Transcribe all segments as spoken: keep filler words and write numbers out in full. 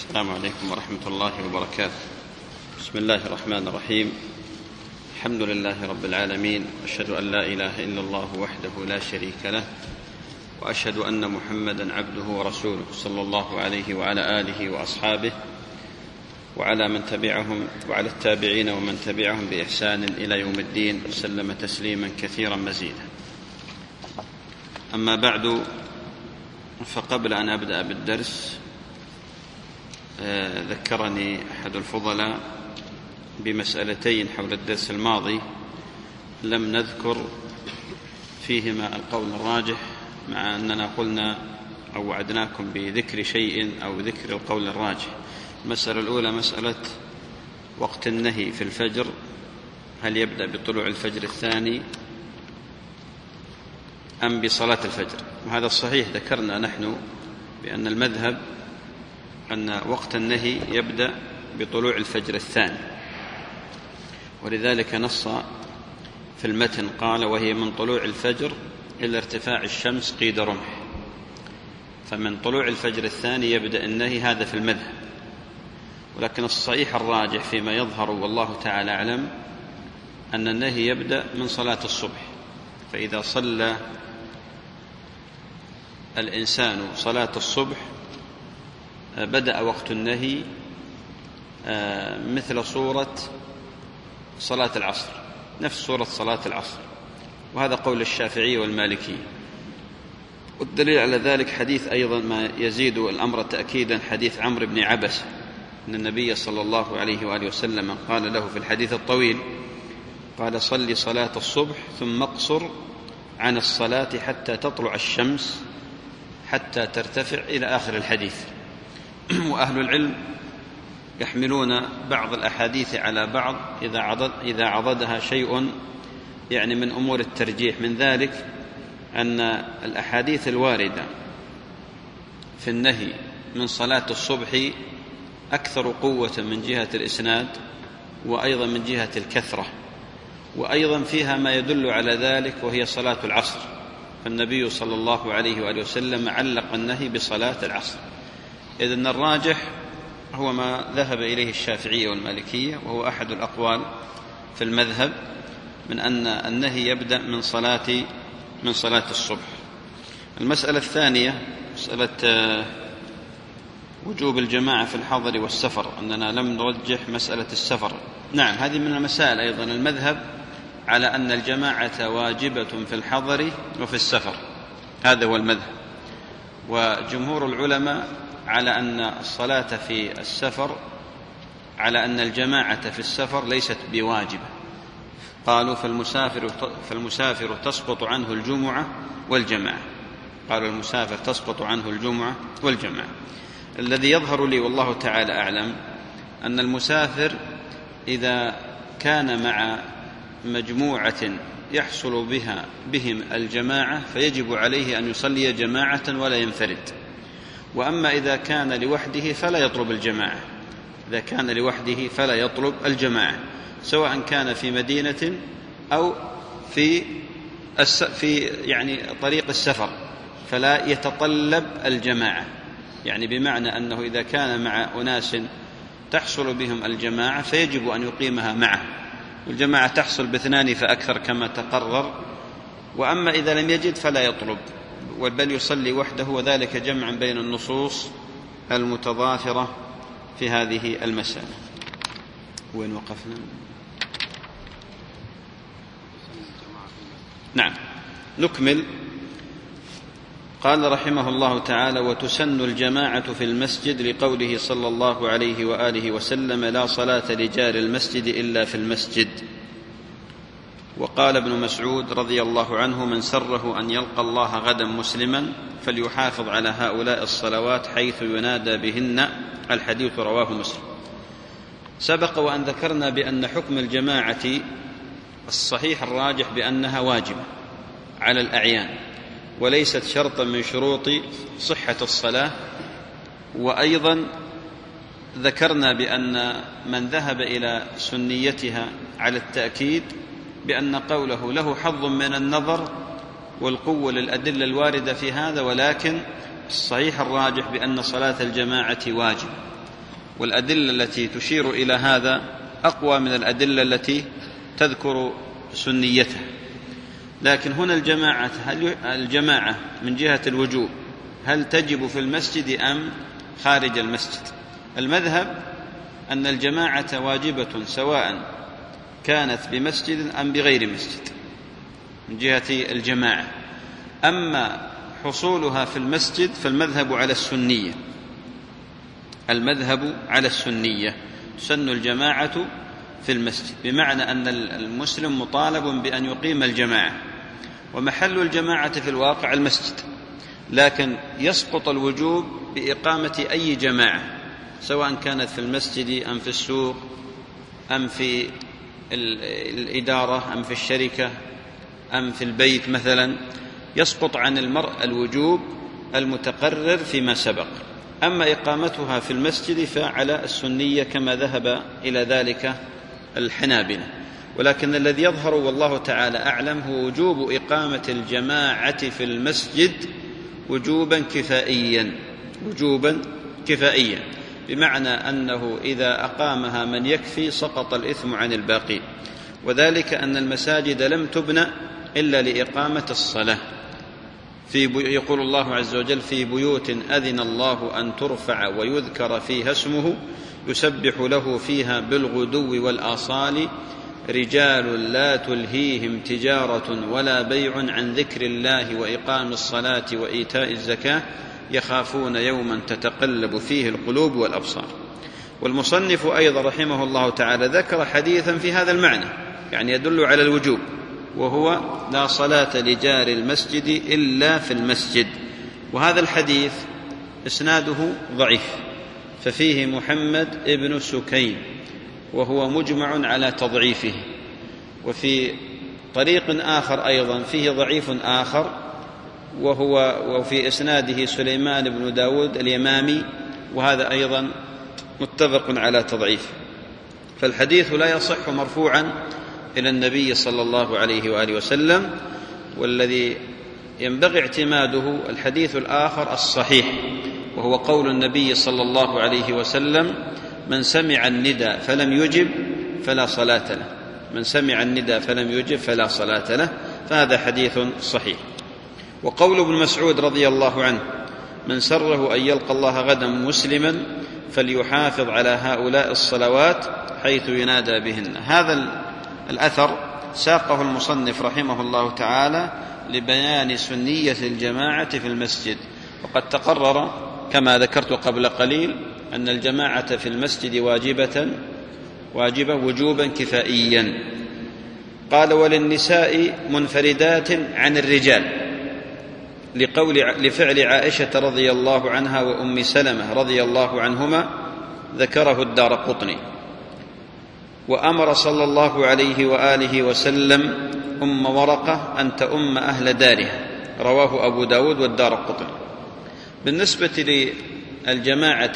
السلام عليكم ورحمة الله وبركاته. بسم الله الرحمن الرحيم. الحمد لله رب العالمين، أشهد أن لا إله إلا الله وحده لا شريك له، وأشهد أن محمدا عبده ورسوله صلى الله عليه وعلى آله وأصحابه وعلى من تبعهم وعلى التابعين ومن تبعهم بإحسان إلى يوم الدين، وسلم تسليما كثيرا مزيدا. أما بعد، فقبل أن أبدأ بالدرس ذكرني أحد الفضلاء بمسألتين حول الدرس الماضي لم نذكر فيهما القول الراجح، مع أننا قلنا أو وعدناكم بذكر شيء أو ذكر القول الراجح. المسألة الأولى مسألة وقت النهي في الفجر، هل يبدأ بطلوع الفجر الثاني أم بصلاة الفجر؟ وهذا الصحيح، ذكرنا نحن بأن المذهب أن وقت النهي يبدأ بطلوع الفجر الثاني، ولذلك نص في المتن قال: وهي من طلوع الفجر إلى ارتفاع الشمس قيد رمح. فمن طلوع الفجر الثاني يبدأ النهي، هذا في المذهب. ولكن الصحيح الراجح فيما يظهر والله تعالى أعلم أن النهي يبدأ من صلاة الصبح. فإذا صلى الإنسان صلاة الصبح بدأ وقت النهي مثل صورة صلاة العصر، نفس صورة صلاة العصر، وهذا قول الشافعي والمالكي. والدليل على ذلك حديث أيضا ما يزيد الأمر تأكيدا، حديث عمرو بن عبس أن النبي صلى الله عليه وآله وسلم قال له في الحديث الطويل، قال: صل صلاة الصبح ثم اقصر عن الصلاة حتى تطلع الشمس حتى ترتفع، إلى آخر الحديث. وأهل العلم يحملون بعض الأحاديث على بعض إذا عضد إذا عضدها شيء يعني من أمور الترجيح. من ذلك أن الأحاديث الواردة في النهي من صلاة الصبح أكثر قوة من جهة الإسناد، وأيضا من جهة الكثرة، وأيضا فيها ما يدل على ذلك، وهي صلاة العصر. فالنبي صلى الله عليه وآله وسلم علق النهي بصلاة العصر. إذن الراجح هو ما ذهب إليه الشافعية والمالكية، وهو أحد الأقوال في المذهب، من أن النهي يبدأ من صلاة من صلاة الصبح. المسألة الثانية مسألة وجوب الجماعة في الحضر والسفر، أننا لم نرجح مسألة السفر. نعم، هذه من المسائل أيضا. المذهب على أن الجماعة واجبة في الحضر وفي السفر، هذا هو المذهب. وجمهور العلماء على أن الصلاة في السفر، على أن الجماعة في السفر ليست بواجبة. قالوا: فالمسافر, فالمسافر تسقط عنه الجمعة والجماعة. قالوا المسافر تسقط عنه الجمعة والجماعة. الذي يظهر لي والله تعالى أعلم أن المسافر إذا كان مع مجموعة يحصل بها بهم الجماعة فيجب عليه أن يصلي جماعة ولا ينفرد. وأما إذا كان لوحده فلا يطلب الجماعة، إذا كان لوحده فلا يطلب الجماعة، سواء كان في مدينة أو في في يعني طريق السفر، فلا يتطلب الجماعة. يعني بمعنى أنه إذا كان مع أناس تحصل بهم الجماعة فيجب أن يقيمها معه، والجماعة تحصل باثنان فأكثر كما تقرر. وأما إذا لم يجد فلا يطلب، بل يصلي وحده، وذلك جمعا بين النصوص المتضافرة في هذه المسألة. وين وقفنا؟ نعم، نكمل. قال رحمه الله تعالى: وتسن الجماعة في المسجد لقوله صلى الله عليه وآله وسلم: لا صلاة لجار المسجد إلا في المسجد. وقال ابن مسعود رضي الله عنه: من سره أن يلقى الله غدا مسلما فليحافظ على هؤلاء الصلوات حيث ينادى بهن. الحديث رواه مسلم. سبق وأن ذكرنا بأن حكم الجماعة الصحيح الراجح بأنها واجبة على الأعيان، وليست شرطا من شروط صحة الصلاة. وأيضا ذكرنا بأن من ذهب إلى سنيتها على التأكيد بأن قوله له حظ من النظر والقوة للأدلة الواردة في هذا، ولكن الصحيح الراجح بأن صلاة الجماعة واجب. والأدلة التي تشير إلى هذا أقوى من الأدلة التي تذكر سنيته. لكن هنا الجماعة هل الجماعة من جهة الوجوب هل تجب في المسجد أم خارج المسجد؟ المذهب أن الجماعة واجبة سواء كانت بمسجد أم بغير مسجد من جهة الجماعة. أما حصولها في المسجد فالمذهب على السنية، المذهب على السنية، تسن الجماعة في المسجد، بمعنى أن المسلم مطالب بأن يقيم الجماعة، ومحل الجماعة في الواقع المسجد، لكن يسقط الوجوب بإقامة أي جماعة سواء كانت في المسجد أم في السوق أم في الإدارة أم في الشركة أم في البيت مثلا، يسقط عن المرء الوجوب المتقرر فيما سبق. أما إقامتها في المسجد فعلى السنية كما ذهب إلى ذلك الحنابلة، ولكن الذي يظهر والله تعالى أعلم هو وجوب إقامة الجماعة في المسجد وجوبا كفائيا، وجوبا كفائيا، بمعنى أنه إذا أقامها من يكفي سقط الإثم عن الباقين، وذلك أن المساجد لم تبنى إلا لإقامة الصلاة. في يقول الله عز وجل: في بيوت أذن الله أن ترفع ويذكر فيها اسمه يسبح له فيها بالغدو والآصال رجال لا تلهيهم تجارة ولا بيع عن ذكر الله وإقام الصلاة وإيتاء الزكاة يخافون يوما تتقلب فيه القلوب والأبصار. والمصنف أيضا رحمه الله تعالى ذكر حديثا في هذا المعنى، يعني يدل على الوجوب، وهو: لا صلاة لجار المسجد إلا في المسجد. وهذا الحديث إسناده ضعيف، ففيه محمد ابن سكين وهو مجمع على تضعيفه، وفي طريق آخر أيضا فيه ضعيف آخر وهو وفي إسناده سليمان بن داود اليمامي، وهذا أيضا متفق على تضعيفه. فالحديث لا يصح مرفوعا إلى النبي صلى الله عليه وآله وسلم، والذي ينبغي اعتماده الحديث الآخر الصحيح، وهو قول النبي صلى الله عليه وسلم: من سمع الندى فلم يجب فلا صلاة له، من سمع الندى فلم يجب فلا صلاة له، فهذا حديث صحيح. وقول ابن مسعود رضي الله عنه: من سره أن يلقى الله غدا مسلما فليحافظ على هؤلاء الصلوات حيث ينادى بهن، هذا الأثر ساقه المصنف رحمه الله تعالى لبيان سنية الجماعة في المسجد. وقد تقرر كما ذكرت قبل قليل أن الجماعة في المسجد واجبة واجبة وجوبا كفائيا. قال: وللنساء منفردات عن الرجال، لقول لفعل عائشة رضي الله عنها وأم سلمة رضي الله عنهما، ذكره الدارقطني. وأمر صلى الله عليه وآله وسلم أم ورقة أن تؤم أهل دارها، رواه أبو داود والدارقطني. بالنسبة للجماعة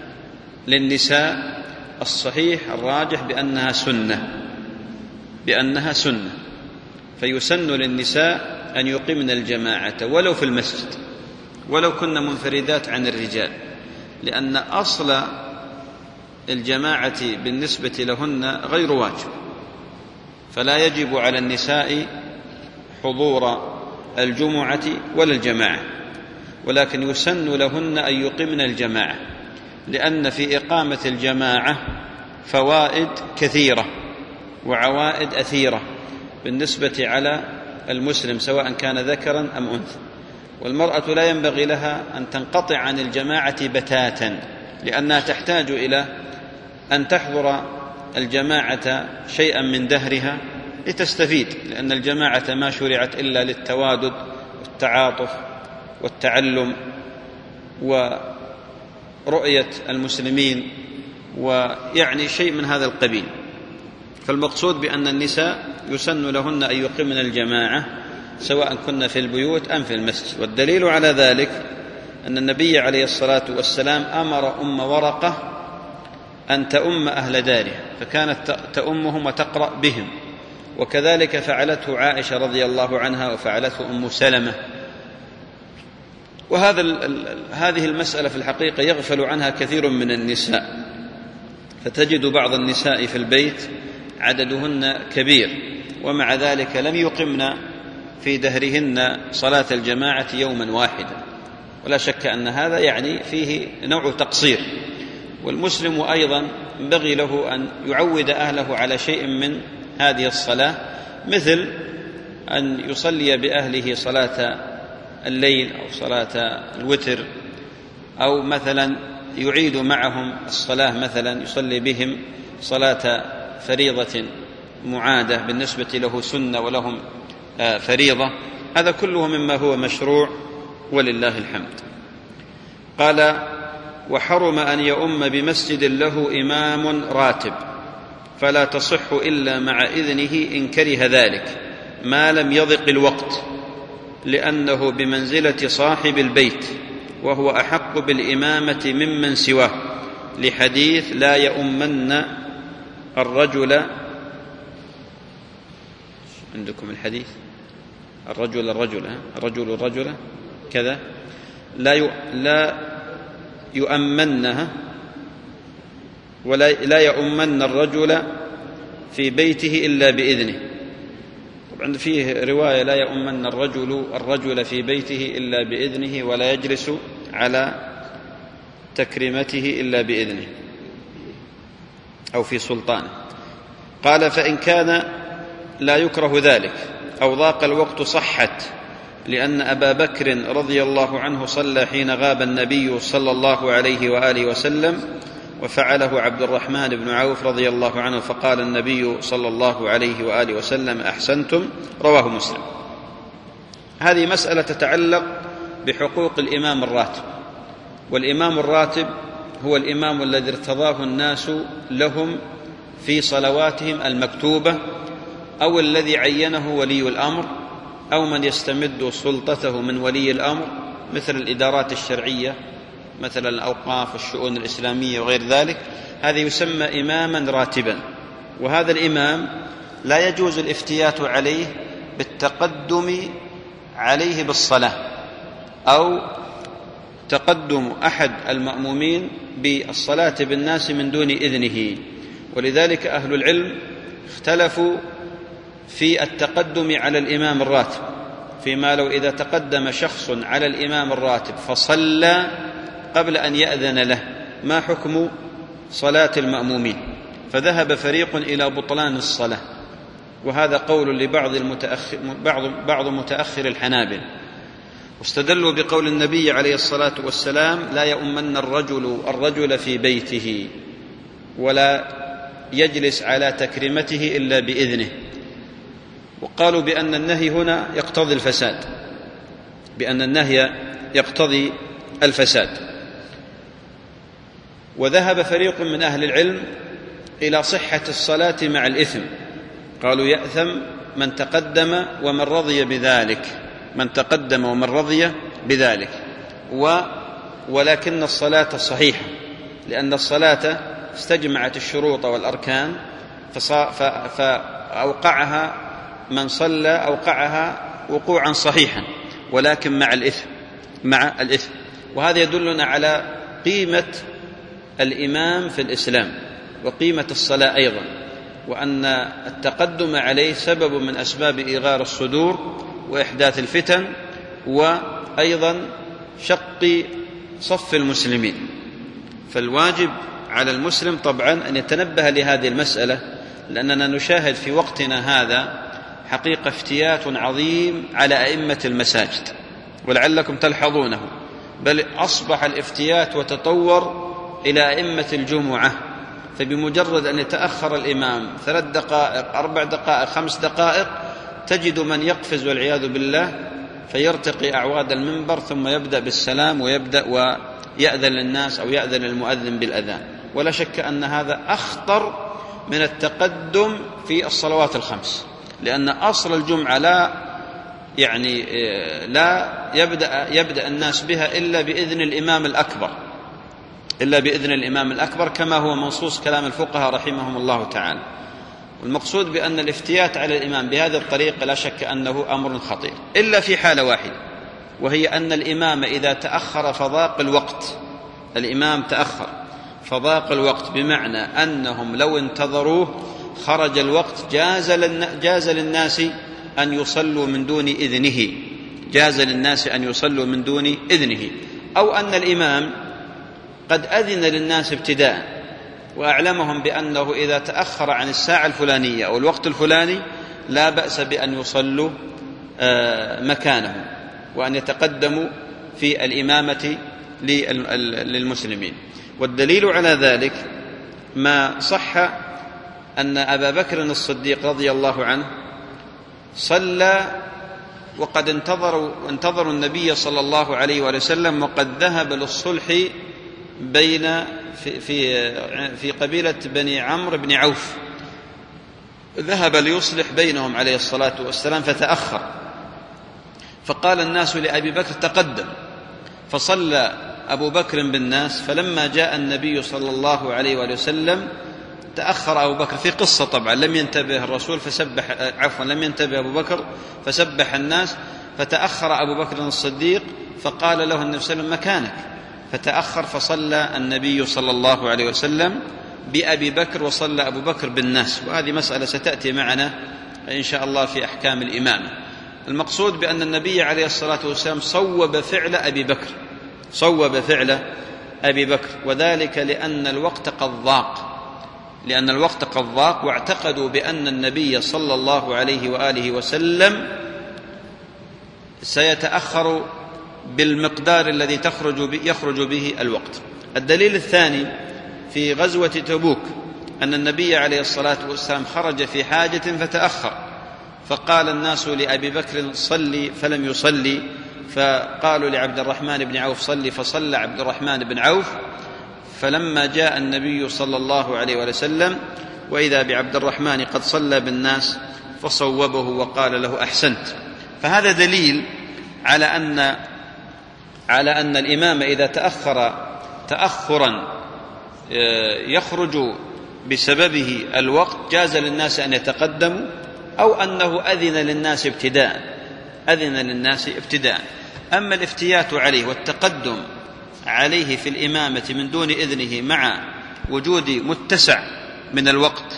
للنساء الصحيح الراجح بأنها سنة، بأنها سنة، فيسن للنساء أن يقمن الجماعة ولو في المسجد، ولو كن منفردات عن الرجال، لأن أصل الجماعة بالنسبة لهن غير واجب، فلا يجب على النساء حضور الجمعة ولا الجماعة، ولكن يسن لهن أن يقمن الجماعة، لأن في إقامة الجماعة فوائد كثيرة وعوائد أثيرة بالنسبة على المسلم سواء كان ذكرا أم أنثى. والمرأة لا ينبغي لها أن تنقطع عن الجماعة بتاتا، لأنها تحتاج إلى أن تحضر الجماعة شيئا من دهرها لتستفيد، لأن الجماعة ما شرعت إلا للتوادد والتعاطف والتعلم ورؤية المسلمين، ويعني شيء من هذا القبيل. فالمقصود بأن النساء يسن لهن أن يقمن الجماعة سواء كن في البيوت أم في المسجد. والدليل على ذلك أن النبي عليه الصلاة والسلام أمر أم ورقة أن تؤم أهل دارها، فكانت تؤمهم وتقرأ بهم، وكذلك فعلته عائشة رضي الله عنها وفعلته أم سلمة. وهذا هذه المسألة في الحقيقة يغفل عنها كثير من النساء، فتجد بعض النساء في البيت عددهن كبير، ومع ذلك لم يقمن في دهرهن صلاة الجماعة يوما واحدا، ولا شك أن هذا يعني فيه نوع تقصير. والمسلم أيضا ينبغي له أن يعود أهله على شيء من هذه الصلاة، مثل أن يصلي بأهله صلاة الليل أو صلاة الوتر، أو مثلا يعيد معهم الصلاة، مثلا يصلي بهم صلاة فريضة معادة بالنسبة له سنة ولهم فريضة. هذا كله مما هو مشروع ولله الحمد. قال: وحرم أن يؤم بمسجد له إمام راتب، فلا تصح إلا مع إذنه إن كره ذلك ما لم يضق الوقت، لأنه بمنزلة صاحب البيت، وهو أحق بالإمامة ممن سواه، لحديث: لا يؤمن الرجل، عندكم الحديث الرجل الرجل الرجل الرجل كذا، لا لا يؤمنها، ولا لا يؤمن الرجل في بيته إلا بإذنه. طبعا فيه رواية: لا يؤمن الرجل الرجل في بيته إلا بإذنه، ولا يجلس على تكريمته إلا بإذنه، أو في سلطانه. قال: فإن كان لا يكره ذلك أو ضاق الوقت صحت، لأن أبا بكر رضي الله عنه صلى حين غاب النبي صلى الله عليه وآله وسلم، وفعله عبد الرحمن بن عوف رضي الله عنه، فقال النبي صلى الله عليه وآله وسلم: أحسنتم. رواه مسلم. هذه مسألة تتعلق بحقوق الإمام الراتب، والإمام الراتب هو الإمام الذي ارتضاه الناس لهم في صلواتهم المكتوبة، أو الذي عينه ولي الأمر، أو من يستمد سلطته من ولي الأمر، مثل الإدارات الشرعية، مثل الأوقاف والشؤون الإسلامية وغير ذلك. هذا يسمى إماما راتبا. وهذا الإمام لا يجوز الافتيات عليه بالتقدم عليه بالصلاة، أو تقدم أحد المأمومين بالصلاة بالناس من دون إذنه. ولذلك أهل العلم اختلفوا في التقدم على الإمام الراتب، فيما لو إذا تقدم شخص على الإمام الراتب فصلى قبل أن يأذن له، ما حكم صلاة المأمومين؟ فذهب فريق إلى بطلان الصلاة، وهذا قول لبعض المتأخر بعض بعض متأخر الحنابل، واستدلوا بقول النبي عليه الصلاة والسلام: لا يؤمن الرجل الرجل في بيته، ولا يجلس على تكريمته إلا بإذنه. وقالوا بأن النهي هنا يقتضي الفساد، بأن النهي يقتضي الفساد. وذهب فريق من أهل العلم إلى صحة الصلاة مع الإثم، قالوا: يأثم من تقدم ومن رضي بذلك، من تقدم ومن رضي بذلك، و ولكن الصلاة صحيحة، لأن الصلاة استجمعت الشروط والأركان، فأوقعها من صلى أوقعها وقوعا صحيحا، ولكن مع الإثم مع الإثم وهذا يدلنا على قيمة الإمام في الإسلام، وقيمة الصلاة أيضا، وأن التقدم عليه سبب من أسباب إيغار الصدور وإحداث الفتن، وأيضا شق صف المسلمين. فالواجب على المسلم طبعا أن يتنبه لهذه المسألة، لأننا نشاهد في وقتنا هذا حقيقة افتيات عظيم على أئمة المساجد، ولعلكم تلحظونه، بل أصبح الافتيات وتطور إلى أئمة الجمعة. فبمجرد أن يتأخر الإمام ثلاث دقائق أربع دقائق خمس دقائق تجد من يقفز والعياذ بالله، فيرتقي أعواد المنبر ثم يبدأ بالسلام ويبدأ ويأذن للناس أو يأذن المؤذن بالأذان. ولا شك أن هذا أخطر من التقدم في الصلوات الخمس، لأن أصل الجمعة لا يعني لا يبدأ يبدأ الناس بها إلا بإذن الإمام الأكبر إلا بإذن الإمام الأكبر كما هو منصوص كلام الفقهاء رحمهم الله تعالى. والمقصود بأن الافتيات على الإمام بهذه الطريقة لا شك أنه أمر خطير، إلا في حالة واحدة، وهي أن الإمام إذا تأخر فضاق الوقت، الإمام تأخر فضاق الوقت، بمعنى أنهم لو انتظروه خرج الوقت، جاز, جاز للناس أن يصلوا من دون إذنه جاز للناس أن يصلوا من دون إذنه أو أن الإمام قد أذن للناس ابتداء وأعلمهم بأنه إذا تأخر عن الساعة الفلانية أو الوقت الفلاني لا بأس بأن يصلوا مكانهم وأن يتقدموا في الإمامة للمسلمين. والدليل على ذلك ما صح أن أبا بكر الصديق رضي الله عنه صلى وقد انتظروا, انتظروا النبي صلى الله عليه وسلم، وقد ذهب للصلح بين في, في, في قبيلة بني عمرو بن عوف، ذهب ليصلح بينهم عليه الصلاة والسلام فتأخر، فقال الناس لأبي بكر تقدم، فصلى أبو بكر بالناس، فلما جاء النبي صلى الله عليه وسلم تأخر أبو بكر في قصة طبعا لم ينتبه الرسول فسبح عفوا لم ينتبه أبو بكر فسبح الناس، فتأخر أبو بكر الصديق فقال له النبي صلى الله عليه وسلم مكانك، فتأخر فصلى النبي صلى الله عليه وسلم بأبي بكر وصلى أبو بكر بالناس. وهذه مسألة ستأتي معنا إن شاء الله في أحكام الإمامة. المقصود بأن النبي عليه الصلاة والسلام صوب فعل أبي بكر صوب فعل أبي بكر وذلك لأن الوقت قد ضاق لأن الوقت قد ضاق واعتقدوا بأن النبي صلى الله عليه وآله وسلم سيتأخر بالمقدار الذي تخرج يخرج به الوقت. الدليل الثاني في غزوة تبوك أن النبي عليه الصلاة والسلام خرج في حاجة فتأخر، فقال الناس لأبي بكر صلي فلم يصلي، فقالوا لعبد الرحمن بن عوف صلي، فصلى عبد الرحمن بن عوف، فلما جاء النبي صلى الله عليه وسلم وإذا بعبد الرحمن قد صلى بالناس فصوبه وقال له أحسنت. فهذا دليل على أن على أن الإمام إذا تأخر تأخرا يخرج بسببه الوقت جاز للناس أن يتقدموا أو أنه أذن للناس ابتداء أذن للناس ابتداء. أما الافتيات عليه والتقدم عليه في الإمامة من دون إذنه مع وجود متسع من الوقت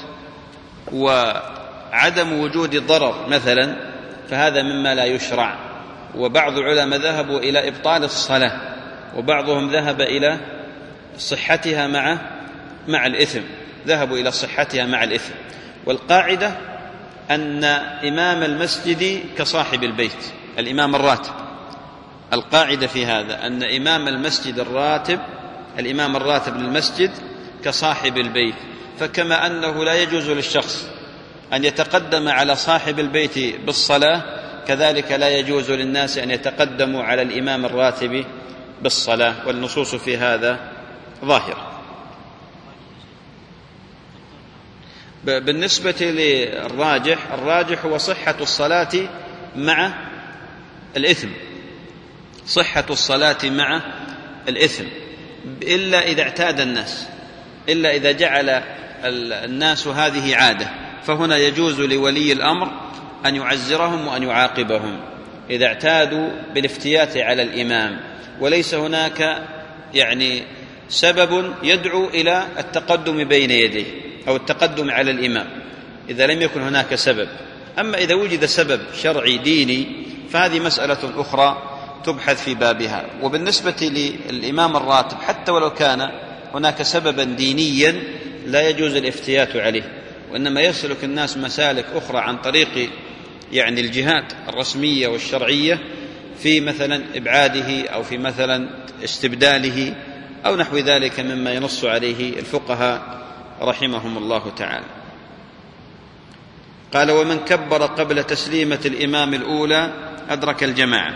وعدم وجود ضرر مثلا، فهذا مما لا يشرع. وبعض العلماء ذهبوا إلى إبطال الصلاة، وبعضهم ذهب إلى صحتها مع مع الإثم ذهبوا إلى صحتها مع الإثم. والقاعدة أن إمام المسجد كصاحب البيت، الإمام الراتب، القاعدة في هذا أن إمام المسجد الراتب الإمام الراتب للمسجد كصاحب البيت، فكما أنه لا يجوز للشخص أن يتقدم على صاحب البيت بالصلاة كذلك لا يجوز للناس أن يتقدموا على الإمام الراتب بالصلاة، والنصوص في هذا ظاهرة. بالنسبة للراجح الراجح هو صحة الصلاة مع الإثم صحة الصلاة مع الإثم إلا إذا اعتاد الناس إلا إذا جعل الناس هذه عادة، فهنا يجوز لولي الأمر أن يعزرهم وأن يعاقبهم إذا اعتادوا بالافتيات على الإمام، وليس هناك يعني سبب يدعو إلى التقدم بين يديه أو التقدم على الإمام إذا لم يكن هناك سبب. أما إذا وجد سبب شرعي ديني فهذه مسألة أخرى تبحث في بابها. وبالنسبة للإمام الراتب حتى ولو كان هناك سببا دينيا لا يجوز الافتيات عليه، وإنما يسلك الناس مسالك أخرى عن طريق يعني الجهات الرسمية والشرعية في مثلا إبعاده أو في مثلا استبداله أو نحو ذلك مما ينص عليه الفقهاء رحمهم الله تعالى. قال ومن كبر قبل تسليمة الإمام الأولى أدرك الجماعة،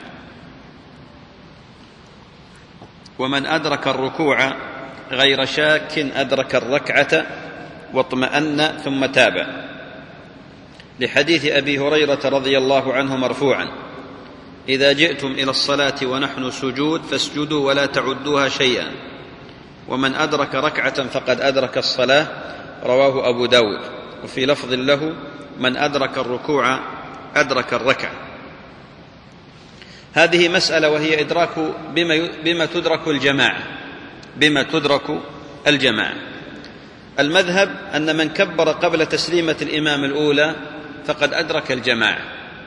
ومن أدرك الركوع غير شاك أدرك الركعة واطمأن ثم تابع، لحديث أبي هريرة رضي الله عنه مرفوعا إذا جئتم إلى الصلاة ونحن سجود فاسجدوا ولا تعدوها شيئا، ومن أدرك ركعة فقد أدرك الصلاة، رواه أبو داود. وفي لفظ له من أدرك الركوع أدرك الركعة. هذه مسألة وهي إدراك بما, بما تدرك الجماعة بما تدرك الجماعة. المذهب أن من كبر قبل تسليمة الإمام الأولى فقد أدرك الجماعة،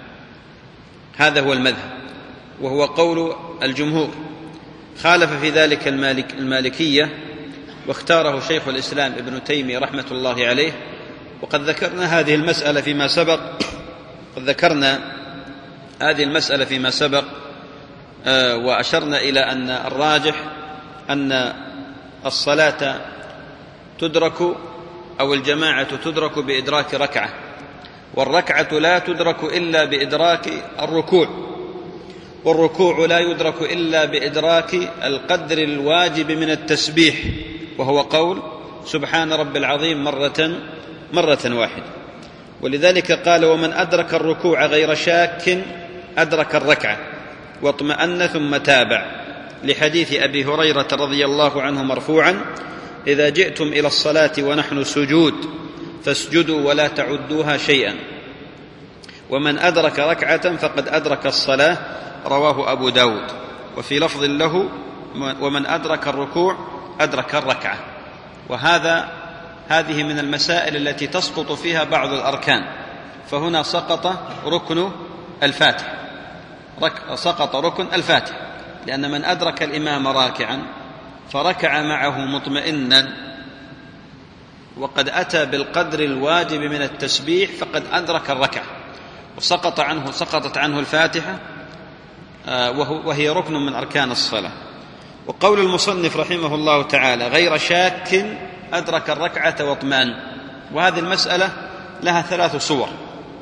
هذا هو المذهب وهو قول الجمهور. خالف في ذلك المالك المالكية واختاره شيخ الإسلام ابن تيمية رحمة الله عليه، وقد ذكرنا هذه المسألة فيما سبق قد ذكرنا هذه المسألة فيما سبق آه وأشرنا إلى أن الراجح أن الصلاة تدرك أو الجماعة تدرك بإدراك ركعة، والركعة لا تدرك إلا بإدراك الركوع، والركوع لا يدرك إلا بإدراك القدر الواجب من التسبيح، وهو قول سبحان رب العظيم مرة مرة واحدة. ولذلك قال ومن أدرك الركوع غير شاك أدرك الركعة واطمأن ثم تابع، لحديث أبي هريرة رضي الله عنه مرفوعا إذا جئتم إلى الصلاة ونحن سجود فاسجدوا ولا تعدوها شيئا، ومن أدرك ركعة فقد أدرك الصلاة، رواه أبو داود. وفي لفظ له ومن أدرك الركوع أدرك الركعة. وهذا هذه من المسائل التي تسقط فيها بعض الأركان، فهنا سقط ركن الفاتحة رك سقط ركن الفاتحة لأن من أدرك الإمام راكعا فركع معه مطمئنا وقد أتى بالقدر الواجب من التسبيح فقد أدرك الركعة، وسقط عنه سقطت عنه الفاتحة وهي ركن من أركان الصلاة. وقول المصنف رحمه الله تعالى غير شاك أدرك الركعة واطمأن، وهذه المسألة لها ثلاث صور.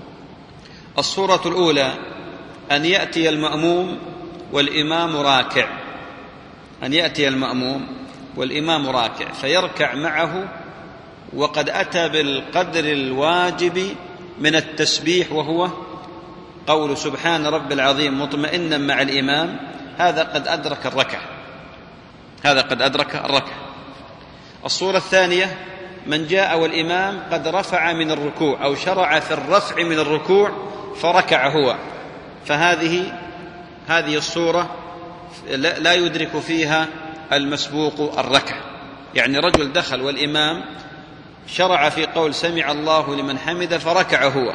الصورة الأولى أن يأتي المأموم والإمام راكع، أن يأتي المأموم والإمام راكع فيركع معه وقد أتى بالقدر الواجب من التسبيح وهو قول سبحان رب العظيم مطمئنا مع الإمام، هذا قد أدرك الركعة، هذا قد أدرك الركعة. الصورة الثانية من جاء والإمام قد رفع من الركوع أو شرع في الرفع من الركوع فركع هو، فهذه هذه الصورة لا يدرك فيها المسبوق الركعة، يعني رجل دخل والإمام شرع في قول سمع الله لمن حمد فركع هو،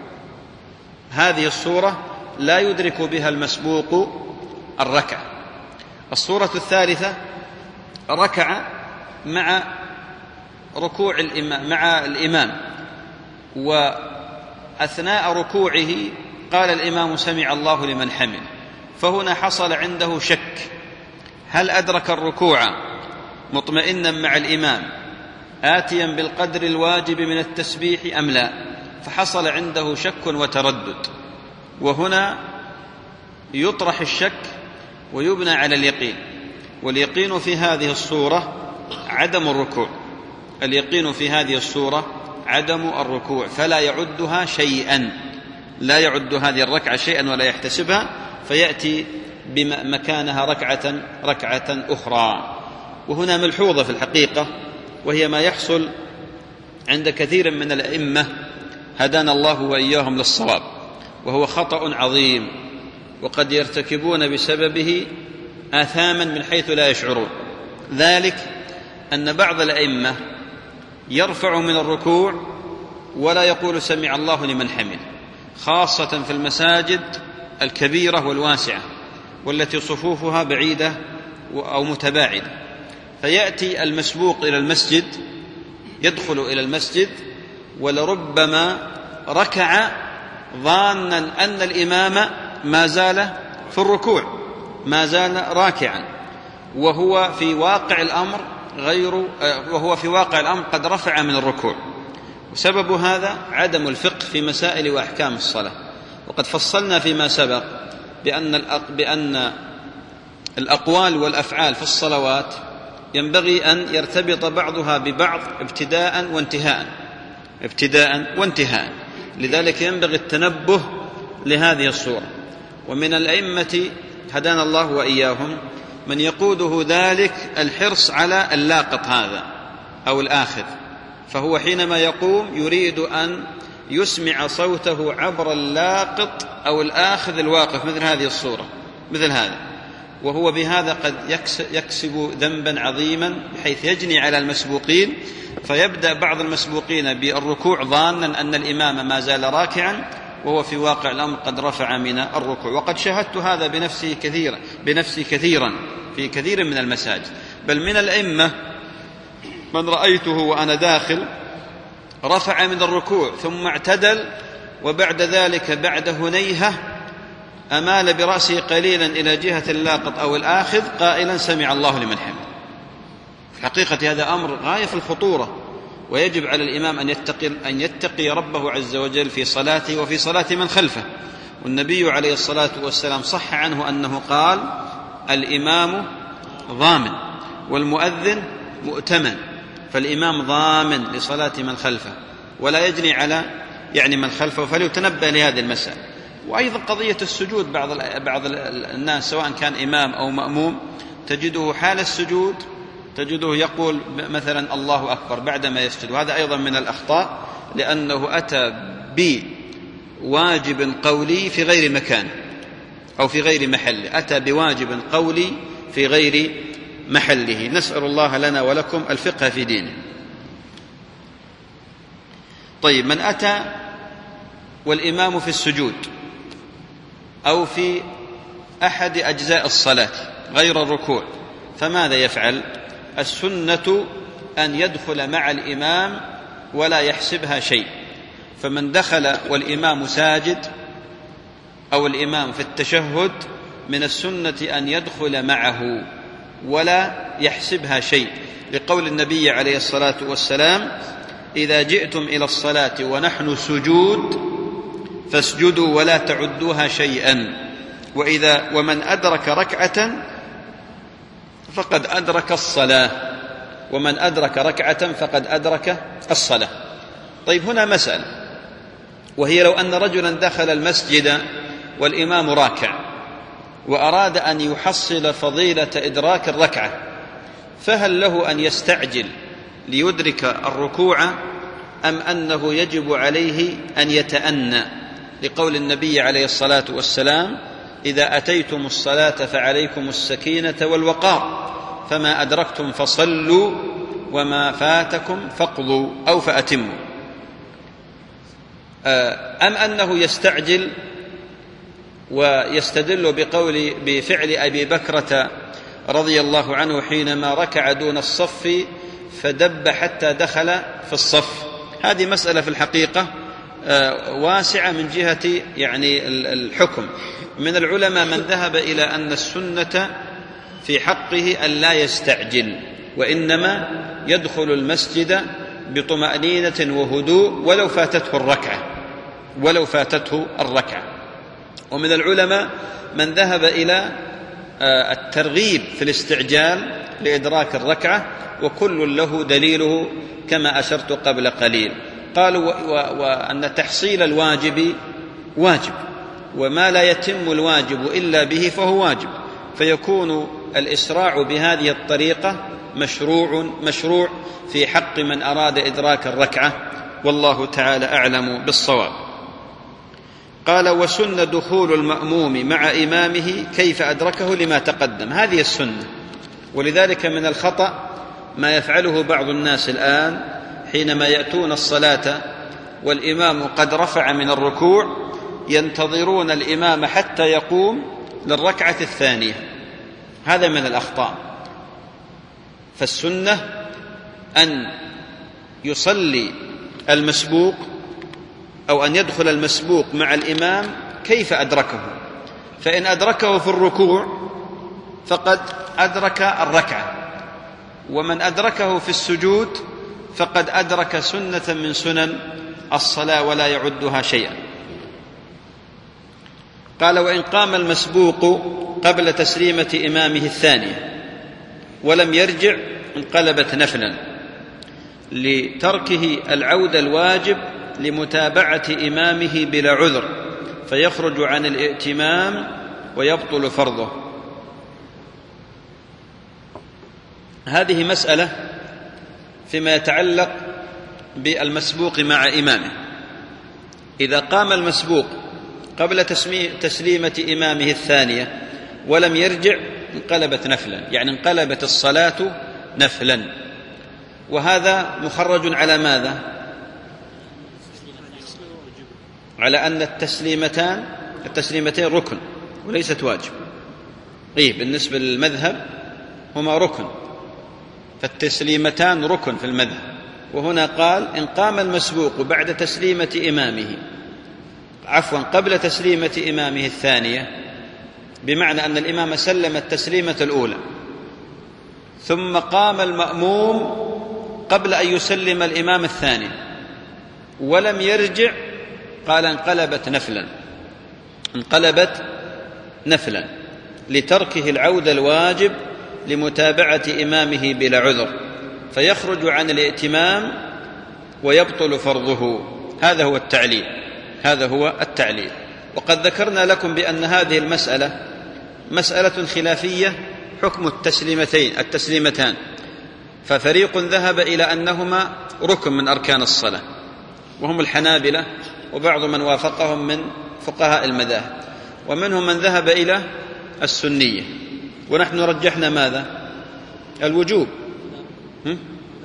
هذه الصورة لا يدرك بها المسبوق الركعة. الصورة الثالثة ركع مع ركوع الإمام مع الإمام وأثناء ركوعه قال الإمام سمع الله لمن حمد، فهنا حصل عنده شك هل أدرك الركوع مطمئنا مع الإمام آتيا بالقدر الواجب من التسبيح أم لا، فحصل عنده شك وتردد، وهنا يطرح الشك ويبنى على اليقين، واليقين في هذه الصورة عدم الركوع، اليقين في هذه الصورة عدم الركوع، فلا يعدها شيئا، لا يعد هذه الركعة شيئا ولا يحتسبها، فيأتي بمكانها ركعة ركعة أخرى. وهنا ملحوظة في الحقيقة، وهي ما يحصل عند كثير من الأئمة هدانا الله وإياهم للصواب، وهو خطأ عظيم وقد يرتكبون بسببه آثاما من حيث لا يشعرون. ذلك أن بعض الأئمة يرفع من الركوع ولا يقول سمع الله لمن حمد، خاصة في المساجد الكبيرة والواسعة والتي صفوفها بعيدة أو متباعدة، فيأتي المسبوق إلى المسجد يدخل إلى المسجد ولربما ركع ظانا أن الإمام ما زال في الركوع، ما زال راكعا، وهو في واقع الأمر غير وهو في واقع الأمر قد رفع من الركوع. وسبب هذا عدم الفقه في مسائل وأحكام الصلاة، وقد فصلنا فيما سبق بأن بأن الأقوال والأفعال في الصلوات ينبغي أن يرتبط بعضها ببعض ابتداء وانتهاء ابتداء وانتهاء لذلك ينبغي التنبه لهذه الصورة. ومن الأئمة هدانا الله وإياهم من يقوده ذلك الحرص على اللاقط هذا أو الآخذ، فهو حينما يقوم يريد أن يسمع صوته عبر اللاقط أو الآخذ الواقف، مثل هذه الصورة مثل هذا، وهو بهذا قد يكسب ذنبا عظيما بحيث يجني على المسبوقين، فيبدأ بعض المسبوقين بالركوع ظانا أن الإمام ما زال راكعا، وهو في واقع الأمر قد رفع من الركوع. وقد شاهدت هذا بنفسي كثيرا بنفسي كثيرا في كثير من المساجد، بل من الأئمة من رأيته وأنا داخل رفع من الركوع ثم اعتدل، وبعد ذلك بعد هنيهة أمال برأسه قليلا إلى جهة اللاقط أو الآخذ قائلا سمع الله لمن حمده. في حقيقة هذا أمر غاية في الخطورة، ويجب على الإمام أن يتقي, أن يتقي ربه عز وجل في صلاته وفي صلاة من خلفه. والنبي عليه الصلاة والسلام صح عنه أنه قال الإمام ضامن والمؤذن مؤتمن، فالإمام ضامن لصلاة من خلفه ولا يجني على يعني من خلفه، فليتنبه لهذه المسألة. وأيضا قضية السجود، بعض بعض الناس سواء كان إمام أو مأموم تجده حال السجود تجده يقول مثلا الله أكبر بعدما يسجد، وهذا أيضا من الأخطاء، لأنه أتى بواجب قولي في غير مكان أو في غير محله، أتى بواجب قولي في غير محله. نسأل الله لنا ولكم الفقه في دينه. طيب، من أتى والإمام في السجود أو في أحد أجزاء الصلاة غير الركوع فماذا يفعل؟ السنة أن يدخل مع الإمام ولا يحسبها شيء. فمن دخل والإمام ساجد أو الإمام في التشهد من السنة أن يدخل معه ولا يحسبها شيء، لقول النبي عليه الصلاة والسلام إذا جئتم إلى الصلاة ونحن سجود فاسجدوا ولا تعدوها شيئا، وإذا ومن أدرك ركعة فقد أدرك الصلاة ومن أدرك ركعة فقد أدرك الصلاة. طيب، هنا مسألة، وهي لو أن رجلا دخل المسجد والإمام راكع وأراد أن يحصل فضيلة إدراك الركعة، فهل له أن يستعجل ليدرك الركوع أم أنه يجب عليه أن يتأنى، لقول النبي عليه الصلاة والسلام إذا أتيتم الصلاة فعليكم السكينة والوقار، فما أدركتم فصلوا وما فاتكم فاقضوا أو فأتموا، أم أنه يستعجل ويستدل بقول بفعل أبي بكرة رضي الله عنه حينما ركع دون الصف فدب حتى دخل في الصف. هذه مسألة في الحقيقة واسعة من جهة يعني الحكم. من العلماء من ذهب إلى أن السنة في حقه أن لا يستعجل، وإنما يدخل المسجد بطمأنينة وهدوء ولو فاتته الركعة ولو فاتته الركعة. ومن العلماء من ذهب إلى الترغيب في الاستعجال لإدراك الركعة، وكل له دليله كما أشرت قبل قليل. قالوا وأن تحصيل الواجب واجب، وما لا يتم الواجب إلا به فهو واجب، فيكون الإسراع بهذه الطريقة مشروع مشروع في حق من أراد إدراك الركعة، والله تعالى أعلم بالصواب. قال وسن دخول المأموم مع إمامه كيف أدركه لما تقدم، هذه السنة. ولذلك من الخطأ ما يفعله بعض الناس الآن حينما يأتون الصلاة والإمام قد رفع من الركوع ينتظرون الإمام حتى يقوم للركعة الثانية، هذا من الأخطاء. فالسنة أن يصلي المسبوق أو أن يدخل المسبوق مع الإمام كيف أدركه، فإن أدركه في الركوع فقد أدرك الركعة، ومن أدركه في السجود فقد أدرك سنة من سنن الصلاة ولا يعدها شيئا. قال وإن قام المسبوق قبل تسليمة إمامه الثانية ولم يرجع انقلبت نفلا لتركه العود الواجب لمتابعة إمامه بلا عذر، فيخرج عن الائتمام ويبطل فرضه. هذه مسألة فيما يتعلق بالمسبوق مع إمامه. إذا قام المسبوق قبل تسليمة إمامه الثانية ولم يرجع انقلبت نفلا، يعني انقلبت الصلاة نفلا. وهذا مخرج على ماذا؟ على أن التسليمتان التسليمتين ركن وليست واجب. إيه، بالنسبة للمذهب هما ركن، فالتسليمتان ركن في المذهب. وهنا قال إن قام المسبوق بعد تسليمة إمامه، عفوا قبل تسليمة إمامه الثانية، بمعنى أن الإمام سلم التسليمة الأولى ثم قام المأموم قبل أن يسلم الإمام الثاني ولم يرجع، قال انقلبت نفلا انقلبت نفلا لتركه العودة الواجب لمتابعة إمامه بلا عذر، فيخرج عن الائتمام ويبطل فرضه. هذا هو التعليل هذا هو التعليل وقد ذكرنا لكم بأن هذه المسألة مسألة خلافية، حكم التسليمتين التسليمتان، ففريق ذهب إلى أنهما ركن من أركان الصلاة وهم الحنابلة وبعض من وافقهم من فقهاء المذاهب، ومنهم من ذهب إلى السنية، ونحن رجحنا ماذا؟ الوجوب. هم؟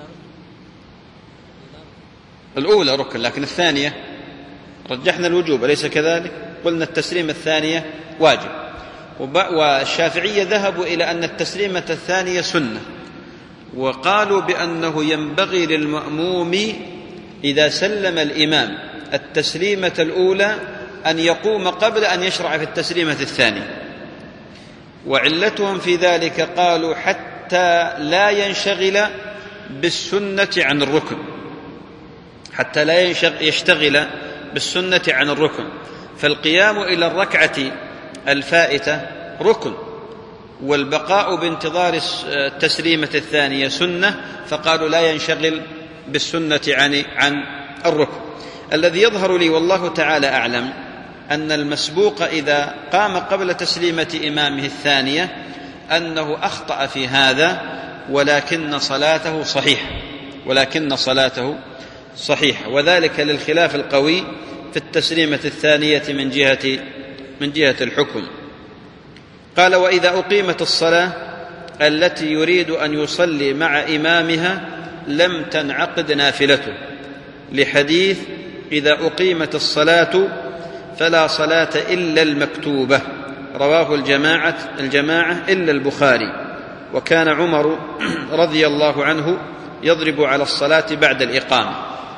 الأولى ركن لكن الثانية رجحنا الوجوب، أليس كذلك؟ قلنا التسليم الثانية واجب. والشافعية ذهبوا إلى أن التسليمة الثانية سنة، وقالوا بأنه ينبغي للمأموم إذا سلم الإمام التسليمة الأولى أن يقوم قبل أن يشرع في التسليمة الثانية. وعلتهم في ذلك قالوا حتى لا ينشغل بالسنة عن الركن حتى لا يشتغل بالسنة عن الركن، فالقيام إلى الركعة الفائتة ركن، والبقاء بانتظار التسليمة الثانية سنة، فقالوا لا ينشغل بالسنة عن عن الركن. الذي يظهر لي والله تعالى أعلم أن المسبوق إذا قام قبل تسليمة إمامه الثانية أنه أخطأ في هذا، ولكن صلاته صحيحة ولكن صلاته صحيحة وذلك للخلاف القوي في التسليمة الثانية من جهة من جهة الحكم. قال وإذا أقيمت الصلاة التي يريد أن يصلي مع إمامها لم تنعقد نافلته، لحديث إذا أقيمت الصلاة فلا صلاة إلا المكتوبة، رواه الجماعة الجماعة إلا البخاري. وكان عمر رضي الله عنه يضرب على الصلاة بعد الإقامة.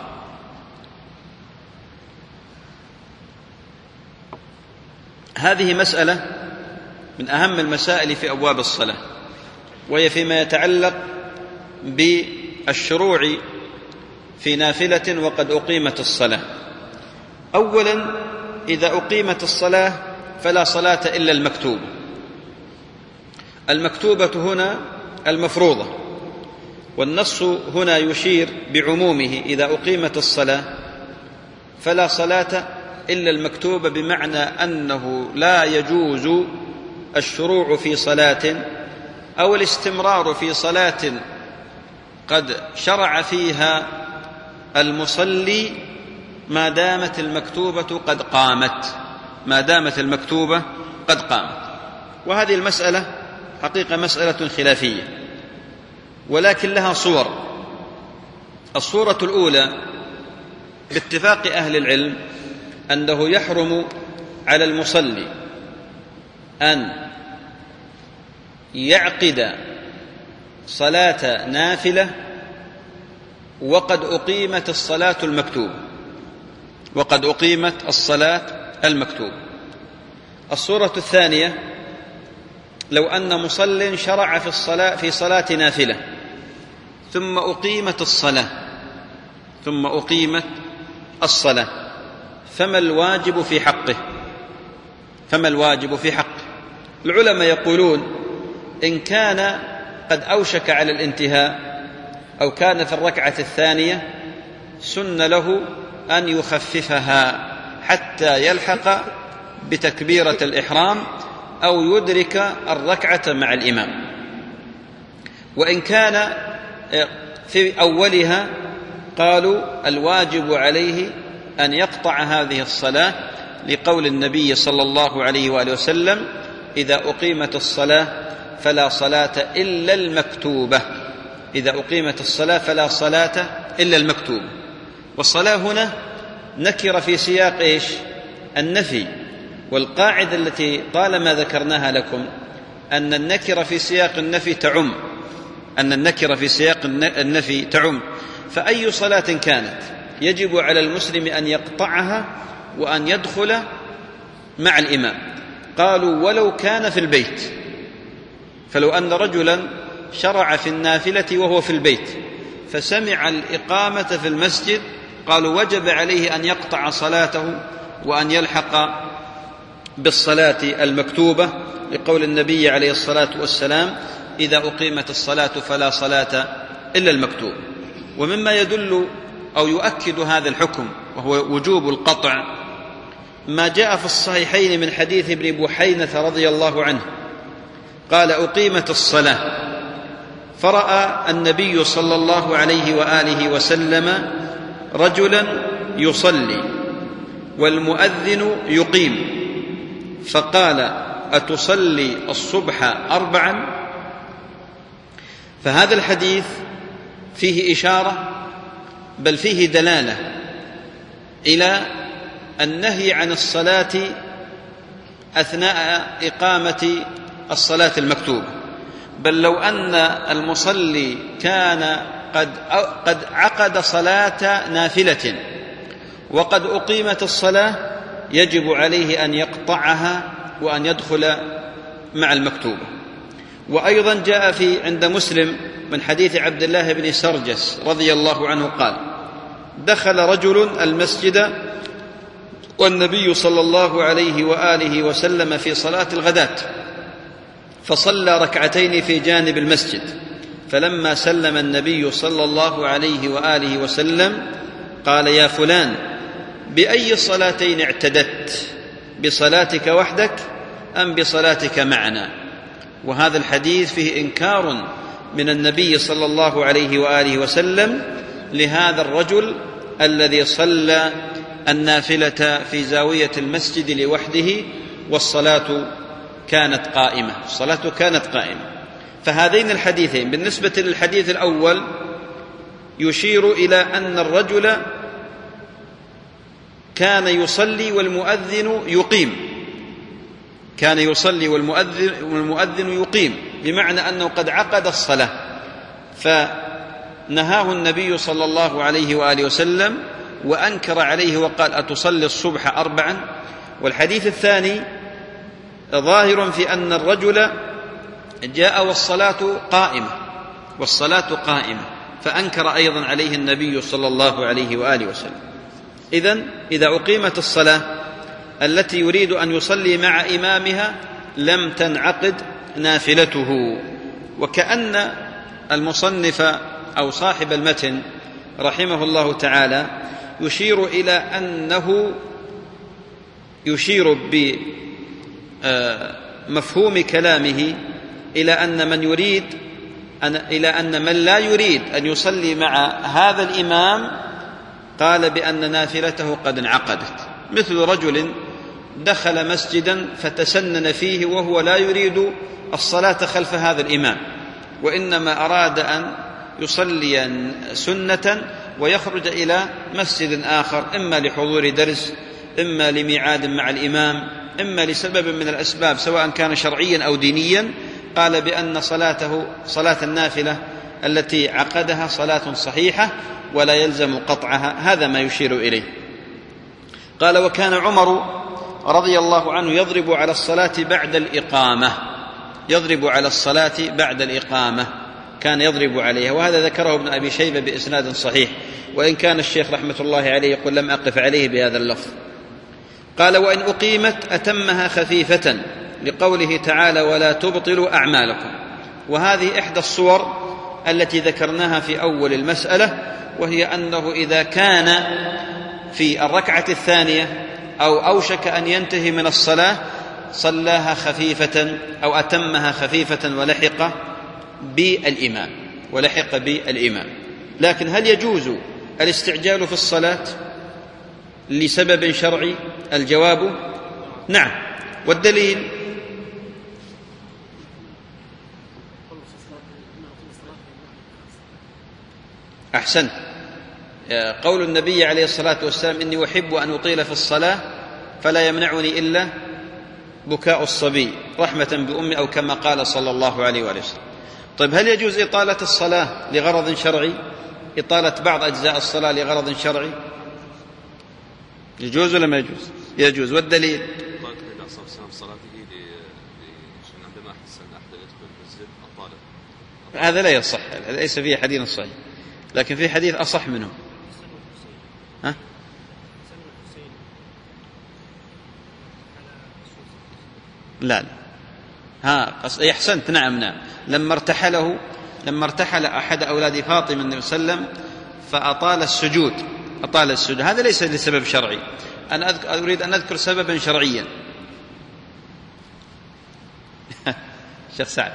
هذه مسألة من أهم المسائل في أبواب الصلاة، وهي فيما يتعلق بالشروع في نافلة وقد أقيمت الصلاة. أولا إذا أقيمت الصلاة فلا صلاة إلا المكتوبة. المكتوبة هنا المفروضة، والنص هنا يشير بعمومه إذا أقيمت الصلاة فلا صلاة إلا المكتوبة، بمعنى أنه لا يجوز الشروع في صلاة أو الاستمرار في صلاة قد شرع فيها المصلي ما دامت المكتوبة قد قامت ما دامت المكتوبة قد قامت. وهذه المسألة حقيقة مسألة خلافية، ولكن لها صور. الصورة الأولى باتفاق أهل العلم أنه يحرم على المصلي أن يعقد صلاة نافلة وقد أقيمت الصلاة المكتوبة وقد أقيمت الصلاة المكتوبة. الصورة الثانية لو أن مصل شرع في الصلاة في صلاة نافلة ثم أقيمت الصلاة ثم أقيمت الصلاة فما الواجب في حقه فما الواجب في حقه العلماء يقولون إن كان قد أوشك على الانتهاء أو كان في الركعة الثانية سن له أن يخففها حتى يلحق بتكبيرة الإحرام أو يدرك الركعة مع الإمام. وإن كان في أولها قالوا الواجب عليه أن يقطع هذه الصلاة، لقول النبي صلى الله عليه وآله وسلم إذا أقيمت الصلاة فلا صلاة إلا المكتوبة. إذا أقيمت الصلاة فلا صلاة إلا المكتوبة. والصلاة هنا نكر في سياق إيش؟ النفي. والقاعدة التي طالما ذكرناها لكم أن النكر في سياق النفي تعم، أن النكر في سياق النفي تعم. فأي صلاة كانت يجب على المسلم أن يقطعها وأن يدخل مع الإمام. قالوا ولو كان في البيت، فلو أن رجلا شرع في النافلة وهو في البيت فسمع الإقامة في المسجد، قالوا وجب عليه أن يقطع صلاته وأن يلحق بالصلاة المكتوبة، لقول النبي عليه الصلاة والسلام: إذا أقيمت الصلاة فلا صلاة إلا المكتوبة. ومما يدل أو يؤكد هذا الحكم وهو وجوب القطع ما جاء في الصحيحين من حديث ابن بحينة رضي الله عنه قال: أقيمت الصلاة فرأى النبي صلى الله عليه وآله وسلم رجلا يصلي والمؤذن يقيم، فقال: أتصلي الصبح أربعا؟ فهذا الحديث فيه إشارة بل فيه دلالة إلى النهي عن الصلاة أثناء إقامة الصلاة المكتوبة. بل لو أن المصلي كان قد قد عقد صلاة نافلة وقد أقيمت الصلاة يجب عليه أن يقطعها وأن يدخل مع المكتوبة. وأيضا جاء في عند مسلم من حديث عبد الله بن سرجس رضي الله عنه قال: دخل رجل المسجد والنبي صلى الله عليه وآله وسلم في صلاة الغداة، فصلى ركعتين في جانب المسجد، فلما سلم النبي صلى الله عليه وآله وسلم قال: يا فلان، بأي الصلاتين اعتدت، بصلاتك وحدك أم بصلاتك معنا؟ وهذا الحديث فيه إنكار من النبي صلى الله عليه وآله وسلم لهذا الرجل الذي صلى النافلة في زاوية المسجد لوحده والصلاة كانت قائمة الصلاة كانت قائمة. فهذين الحديثين بالنسبة للحديث الأول يشير إلى أن الرجل كان يصلي والمؤذن يقيم، كان يصلي والمؤذن, والمؤذن يقيم، بمعنى أنه قد عقد الصلاة، فنهاه النبي صلى الله عليه وآله وسلم وأنكر عليه وقال: أتصلي الصبح أربعا؟ والحديث الثاني ظاهر في أن الرجل جاء والصلاة قائمة والصلاة قائمة فأنكر أيضا عليه النبي صلى الله عليه وآله وسلم. إذن إذا أقيمت الصلاة التي يريد أن يصلي مع إمامها لم تنعقد نافلته. وكأن المصنف أو صاحب المتن رحمه الله تعالى يشير إلى أنه يشير بمفهوم كلامه إلى أن من يريد أن إلى أن من لا يريد أن يصلي مع هذا الإمام قال بأن نافلته قد انعقدت، مثل رجل دخل مسجدا فتسنن فيه وهو لا يريد الصلاة خلف هذا الإمام، وإنما أراد أن يصلي سنة ويخرج إلى مسجد آخر، إما لحضور درس، إما لميعاد مع الإمام، إما لسبب من الأسباب سواء كان شرعيا أو دينيا، قال بأن صلاته صلاة النافلة التي عقدها صلاة صحيحة ولا يلزم قطعها. هذا ما يشير إليه. قال: وكان عمر رضي الله عنه يضرب على الصلاة بعد الإقامة، يضرب على الصلاة بعد الإقامة، كان يضرب عليها. وهذا ذكره ابن أبي شيبة بإسناد صحيح، وإن كان الشيخ رحمة الله عليه يقول لم أقف عليه بهذا اللفظ. قال: وإن أقيمت أتمها خفيفة، لقوله تعالى: ولا تبطلوا أعمالكم. وهذه إحدى الصور التي ذكرناها في أول المسألة، وهي أنه إذا كان في الركعة الثانية أو أوشك أن ينتهي من الصلاة صلاها خفيفة أو أتمها خفيفة ولحق بالإمام ولحق بالإمام. لكن هل يجوز الاستعجال في الصلاة لسبب شرعي؟ الجواب نعم. والدليل أحسنت. قول النبي عليه الصلاة والسلام: إني أحب أن أطيل في الصلاة فلا يمنعني إلا بكاء الصبي رحمة بأمي، أو كما قال صلى الله عليه وآله وسلم. طيب، هل يجوز إطالة الصلاة لغرض شرعي؟ إطالة بعض أجزاء الصلاة لغرض شرعي يجوز ولا ما يجوز؟ يجوز. والدليل؟ هذا لا يصح، هذا ليس فيه حديث صحيح، لكن فيه حديث أصح منه. ها؟ لا لا ها أحسنت. نعم نعم لما ارتحله لما ارتحل أحد أولاد فاطمة النبي صلى الله عليه وسلم فأطال السجود أطال السجود هذا ليس لسبب شرعي. أنا أريد أن أذكر سببا شرعيا. شيخ سعد.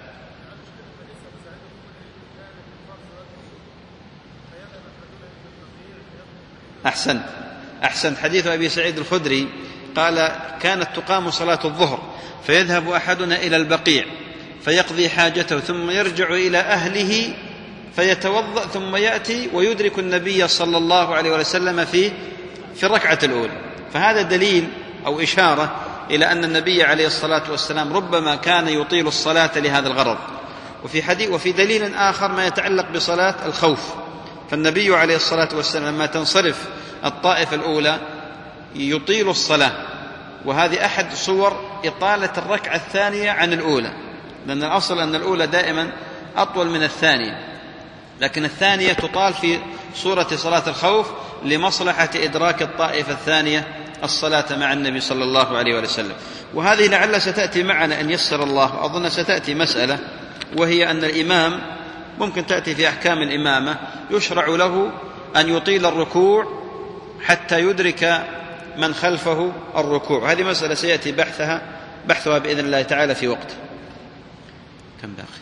أحسنت أحسنت حديث أبي سعيد الخدري قال: كانت تقام صلاة الظهر فيذهب أحدنا إلى البقيع فيقضي حاجته ثم يرجع إلى أهله فيتوضأ ثم يأتي ويدرك النبي صلى الله عليه وسلم في في الركعة الأولى. فهذا دليل أو إشارة إلى أن النبي عليه الصلاة والسلام ربما كان يطيل الصلاة لهذا الغرض. وفي حديث وفي دليل آخر ما يتعلق بصلاة الخوف، فالنبي عليه الصلاة والسلام لما تنصرف الطائفة الأولى يطيل الصلاة، وهذه أحد صور إطالة الركعة الثانية عن الأولى، لأن الأصل أن الأولى دائما أطول من الثانية، لكن الثانية تطال في صورة صلاة الخوف لمصلحة إدراك الطائفة الثانية الصلاة مع النبي صلى الله عليه وسلم. وهذه لعل ستأتي معنا إن يسر الله، أظن ستأتي مسألة، وهي أن الإمام ممكن تأتي في أحكام الإمامة يشرع له أن يطيل الركوع حتى يدرك من خلفه الركوع. هذه مسألة سيأتي بحثها بحثها بإذن الله تعالى في وقت. كم باقي؟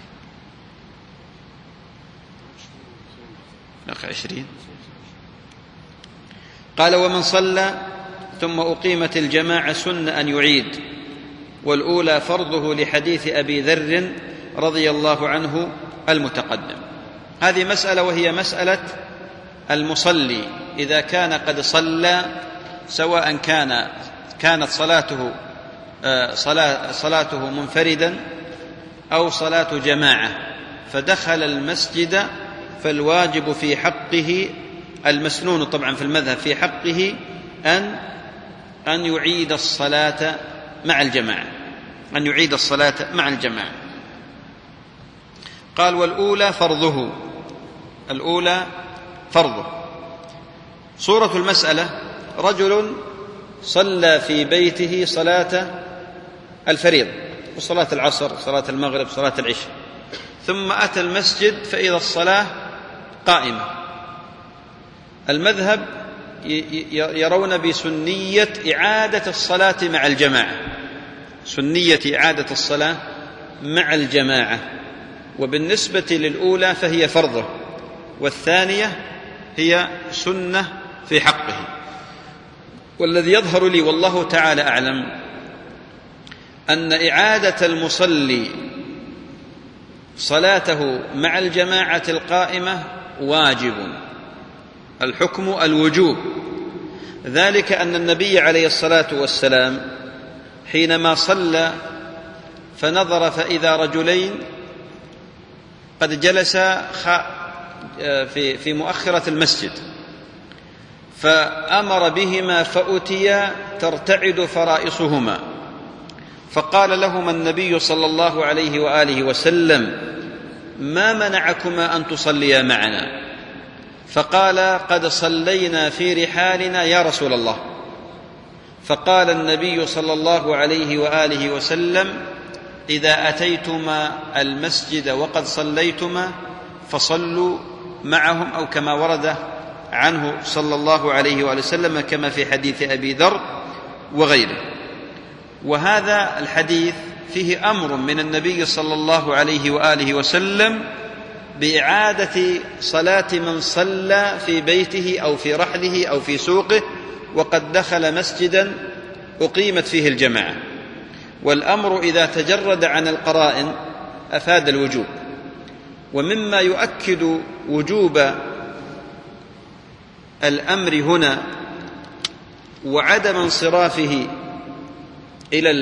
باقي عشرين. قال: ومن صلى ثم أقيمت الجماعة سن أن يعيد، والأولى فرضه لحديث أبي ذر رضي الله عنه المتقدم. هذه مسألة، وهي مسألة المصلي إذا كان قد صلى، سواء كان كانت صلاته صلاة صلاته منفردا أو صلاة جماعة، فدخل المسجد، فالواجب في حقه المسنون طبعا في المذهب في حقه أن أن يعيد الصلاة مع الجماعة أن يعيد الصلاة مع الجماعة. قال: والأولى فرضه الأولى فرضه. صورة المسألة: رجل صلى في بيته صلاة الفريضة وصلاة العصر صلاة المغرب صلاة العشاء، ثم أتى المسجد فإذا الصلاة قائمة. المذهب يرون بسنية إعادة الصلاة مع الجماعة سنية إعادة الصلاة مع الجماعة وبالنسبة للأولى فهي فرضه، والثانية هي سنة في حقه. والذي يظهر لي والله تعالى أعلم أن إعادة المصلي صلاته مع الجماعة القائمة واجب، الحكم الوجوب، ذلك أن النبي عليه الصلاة والسلام حينما صلى فنظر فإذا رجلين قد جلسا في في مؤخرة المسجد، فأمر بهما فأتيا ترتعد فرائصهما، فقال لهما النبي صلى الله عليه وآله وسلم: ما منعكما أن تصليا معنا؟ فقال: قد صلينا في رحالنا يا رسول الله. فقال النبي صلى الله عليه وآله وسلم: إذا أتيتما المسجد وقد صليتما فصلوا معهم، أو كما ورد عنه صلى الله عليه وآله وسلم كما في حديث أبي ذر وغيره. وهذا الحديث فيه أمر من النبي صلى الله عليه وآله وسلم بإعادة صلاة من صلى في بيته أو في رحله أو في سوقه وقد دخل مسجدا أقيمت فيه الجماعة. والأمر إذا تجرد عن القرائن أفاد الوجوب. ومما يؤكد وجوب الأمر هنا وعدم انصرافه إلى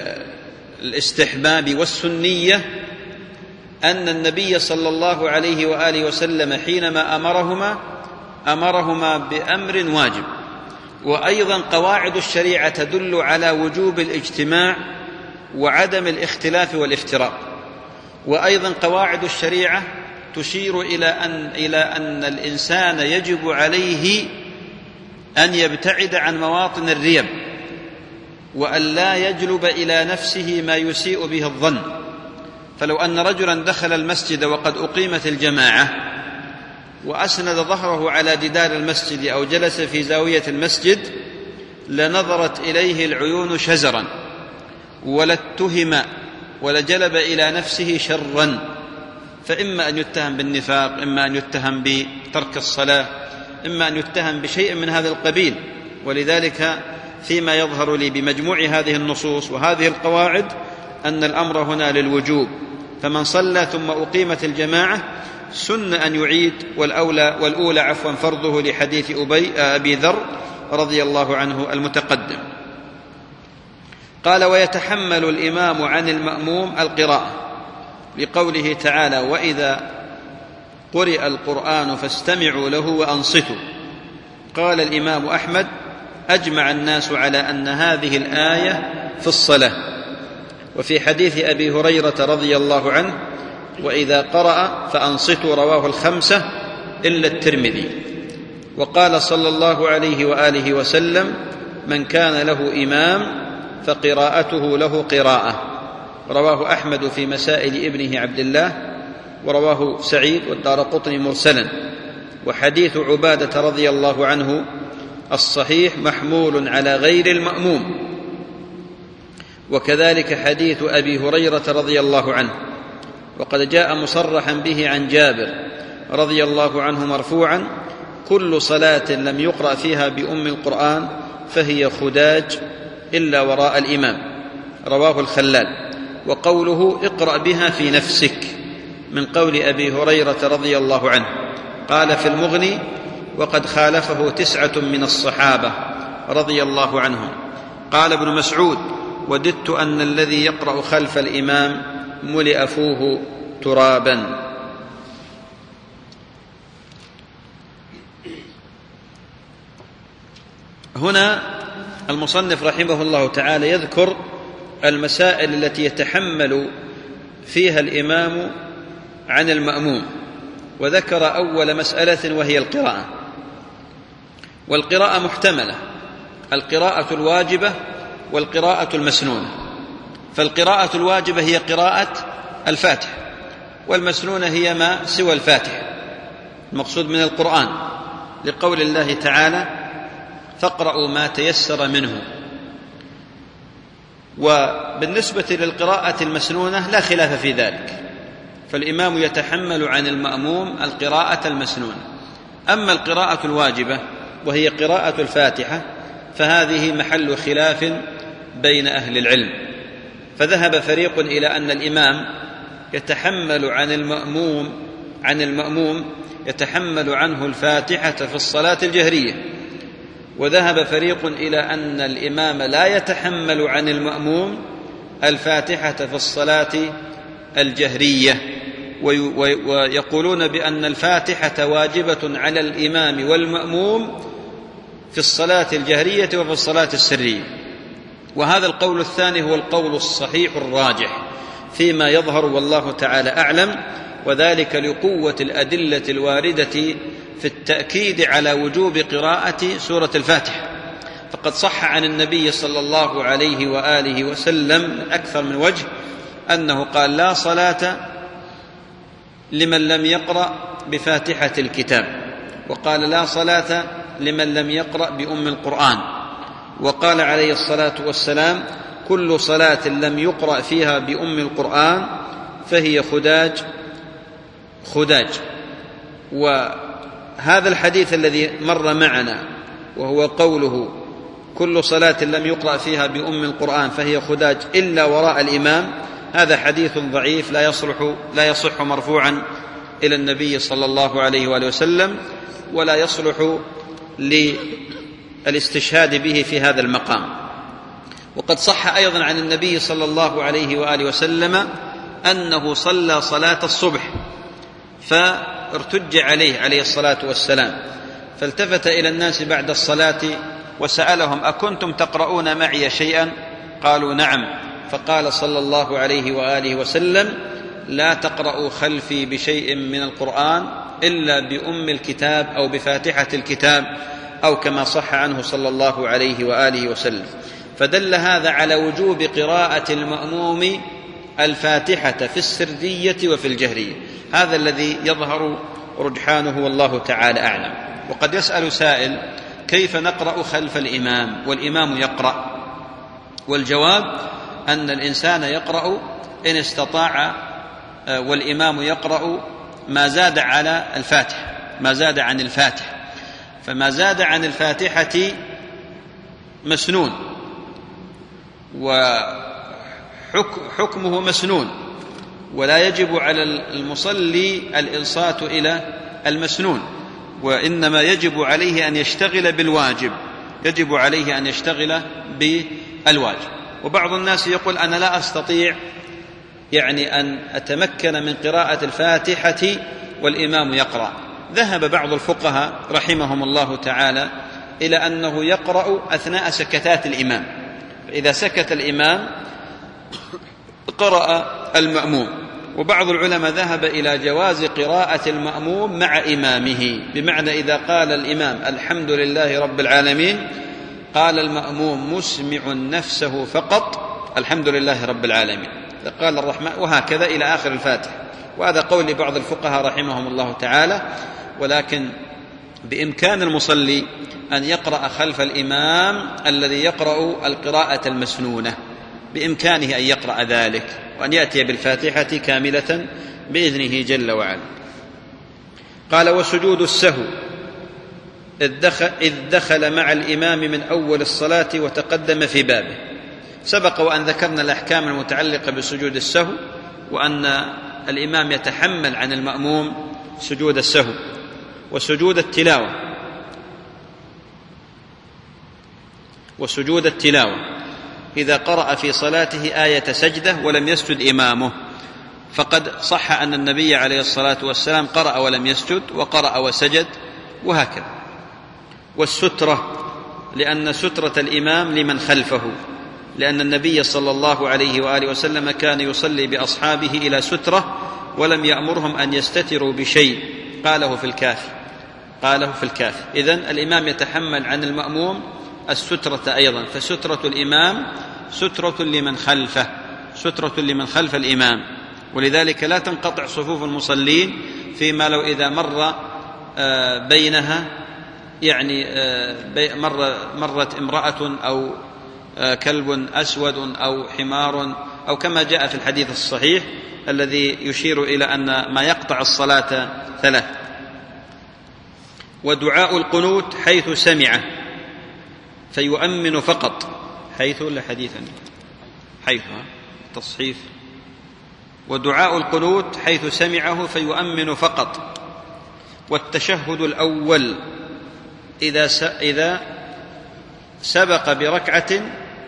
الاستحباب والسنية أن النبي صلى الله عليه وآله وسلم حينما أمرهما أمرهما بأمر واجب. وأيضا قواعد الشريعة تدل على وجوب الاجتماع وعدم الاختلاف والافتراق. وأيضا قواعد الشريعة تشير إلى أن, إلى أن الإنسان يجب عليه أن يبتعد عن مواطن الريب وأن لا يجلب إلى نفسه ما يسيء به الظن. فلو أن رجلا دخل المسجد وقد أقيمت الجماعة وأسند ظهره على جدار المسجد أو جلس في زاوية المسجد لنظرت إليه العيون شزرا ولاتهم ولجلب إلى نفسه شرا، فإما أن يتهم بالنفاق، إما أن يتهم بترك الصلاة، إما أن يتهم بشيء من هذا القبيل. ولذلك فيما يظهر لي بمجموع هذه النصوص وهذه القواعد أن الأمر هنا للوجوب، فمن صلى ثم أقيمت الجماعة سن أن يعيد، والأولى والأولى عفوا فرضه لحديث أبي أبي ذر رضي الله عنه المتقدم. قال: ويتحمل الإمام عن المأموم القراءة، لقوله تعالى: وإذا قرئ القرآن فاستمعوا له وأنصتوا. قال الإمام أحمد: أجمع الناس على أن هذه الآية في الصلاة. وفي حديث أبي هريرة رضي الله عنه: وإذا قرأ فأنصتوا، رواه الخمسة إلا الترمذي. وقال صلى الله عليه وآله وسلم: من كان له إمام فقراءته له قراءة، رواه أحمد في مسائل ابنه عبد الله، ورواه سعيد والدارقطني مرسلا. وحديث عبادة رضي الله عنه الصحيح محمول على غير المأموم. وكذلك حديث أبي هريرة رضي الله عنه، وقد جاء مصرحا به عن جابر رضي الله عنه مرفوعا: كل صلاة لم يقرأ فيها بأم القرآن فهي خداج إلا وراء الإمام، رواه الخلال. وقوله اقرأ بها في نفسك من قول أبي هريرة رضي الله عنه. قال في المغني: وقد خالفه تسعة من الصحابة رضي الله عنهم. قال ابن مسعود: وددت أن الذي يقرأ خلف الإمام ملئ فوه ترابا. هنا المصنف رحمه الله تعالى يذكر المسائل التي يتحمل فيها الإمام عن المأموم، وذكر أول مسألة وهي القراءة. والقراءة محتملة: القراءة الواجبة والقراءة المسنونة. فالقراءة الواجبة هي قراءة الفاتحة، والمسنونة هي ما سوى الفاتحة، المقصود من القرآن، لقول الله تعالى: فاقرأوا ما تيسر منه. وبالنسبة للقراءة المسنونة لا خلاف في ذلك، فالإمام يتحمل عن المأموم القراءة المسنونة. أما القراءة الواجبة وهي قراءة الفاتحة فهذه محل خلاف بين أهل العلم، فذهب فريق إلى أن الإمام يتحمل عن المأموم عن المأموم يتحمل عنه الفاتحة في الصلاة الجهرية، وذهب فريق إلى أن الإمام لا يتحمل عن المأموم الفاتحة في الصلاة الجهرية، ويقولون بأن الفاتحة واجبة على الإمام والمأموم في الصلاة الجهرية وفي الصلاة السرية. وهذا القول الثاني هو القول الصحيح الراجح فيما يظهر والله تعالى أعلم، وذلك لقوة الأدلة الواردة في التأكيد على وجوب قراءة سورة الفاتحة. فقد صح عن النبي صلى الله عليه وآله وسلم أكثر من وجه أنه قال: لا صلاة لمن لم يقرأ بفاتحة الكتاب، وقال: لا صلاة لمن لم يقرأ بأم القرآن، وقال عليه الصلاة والسلام: كل صلاة لم يقرأ فيها بأم القرآن فهي خداج خداج. وهذا الحديث الذي مر معنا وهو قوله: كل صلاة لم يقرأ فيها بأم القرآن فهي خداج إلا وراء الإمام، هذا حديث ضعيف لا يصلح لا يصح مرفوعا إلى النبي صلى الله عليه وآله وسلم، ولا يصلح للاستشهاد به في هذا المقام. وقد صح أيضا عن النبي صلى الله عليه وآله وسلم أنه صلى صلاة الصبح فارتج عليه عليه الصلاة والسلام، فالتفت إلى الناس بعد الصلاة وسألهم: أكنتم تقرؤون معي شيئا؟ قالوا: نعم. فقال صلى الله عليه وآله وسلم: لا تقرأوا خلفي بشيء من القرآن إلا بأم الكتاب أو بفاتحة الكتاب، أو كما صح عنه صلى الله عليه وآله وسلم. فدل هذا على وجوب قراءة المأموم الفاتحة في السرية وفي الجهرية، هذا الذي يظهر رجحانه والله تعالى أعلم. وقد يسأل سائل: كيف نقرأ خلف الإمام والإمام يقرأ؟ والجواب أن الإنسان يقرأ إن استطاع والإمام يقرأ ما زاد على الفاتحة، ما زاد عن الفاتحة، فما زاد عن الفاتحة مسنون وحكمه مسنون، ولا يجب على المصلي الإنصات إلى المسنون، وإنما يجب عليه أن يشتغل بالواجب، يجب عليه أن يشتغل بالواجب. وبعض الناس يقول: أنا لا أستطيع يعني أن أتمكن من قراءة الفاتحة والإمام يقرأ. ذهب بعض الفقهاء رحمهم الله تعالى إلى أنه يقرأ أثناء سكتات الإمام، فإذا سكت الإمام قرأ المأموم. وبعض العلماء ذهب إلى جواز قراءة المأموم مع إمامه، بمعنى إذا قال الإمام الحمد لله رب العالمين قال المأموم مسمع نفسه فقط الحمد لله رب العالمين، قال الرحمن، وهكذا إلى آخر الفاتحة. وهذا قول لبعض الفقهاء رحمهم الله تعالى. ولكن بإمكان المصلي أن يقرأ خلف الإمام الذي يقرأ القراءة المسنونة، بإمكانه أن يقرأ ذلك وأن يأتي بالفاتحة كاملة بإذنه جل وعلا. قال: وسجود السهو إذ دخل مع الإمام من أول الصلاة وتقدم في بابه. سبق وأن ذكرنا الأحكام المتعلقة بسجود السهو، وأن الإمام يتحمل عن المأموم سجود السهو. وسجود التلاوة وسجود التلاوة إذا قرأ في صلاته آية سجدة ولم يسجد إمامه، فقد صح أن النبي عليه الصلاة والسلام قرأ ولم يسجد، وقرأ وسجد، وهكذا. والسترة، لأن سترة الإمام لمن خلفه، لأن النبي صلى الله عليه وآله وسلم كان يصلي بأصحابه إلى سترة ولم يأمرهم أن يستتروا بشيء، قاله في الكافي قاله في الكافي إذن الإمام يتحمل عن المأموم السترة أيضا، فسترة الإمام سترة لمن خلفه سترة لمن خلف الإمام. ولذلك لا تنقطع صفوف المصلين فيما لو إذا مر بينها يعني مر مرت امرأة أو كلب أسود أو حمار، أو كما جاء في الحديث الصحيح الذي يشير إلى أن ما يقطع الصلاة ثلاث. ودعاء القنوت حيث سمعه فيؤمن فقط، حيث ولا حديثا حيث تصحيف. ودعاء القنوت حيث سمعه فيؤمن فقط. والتشهد الأول إذا إذا سبق بركعة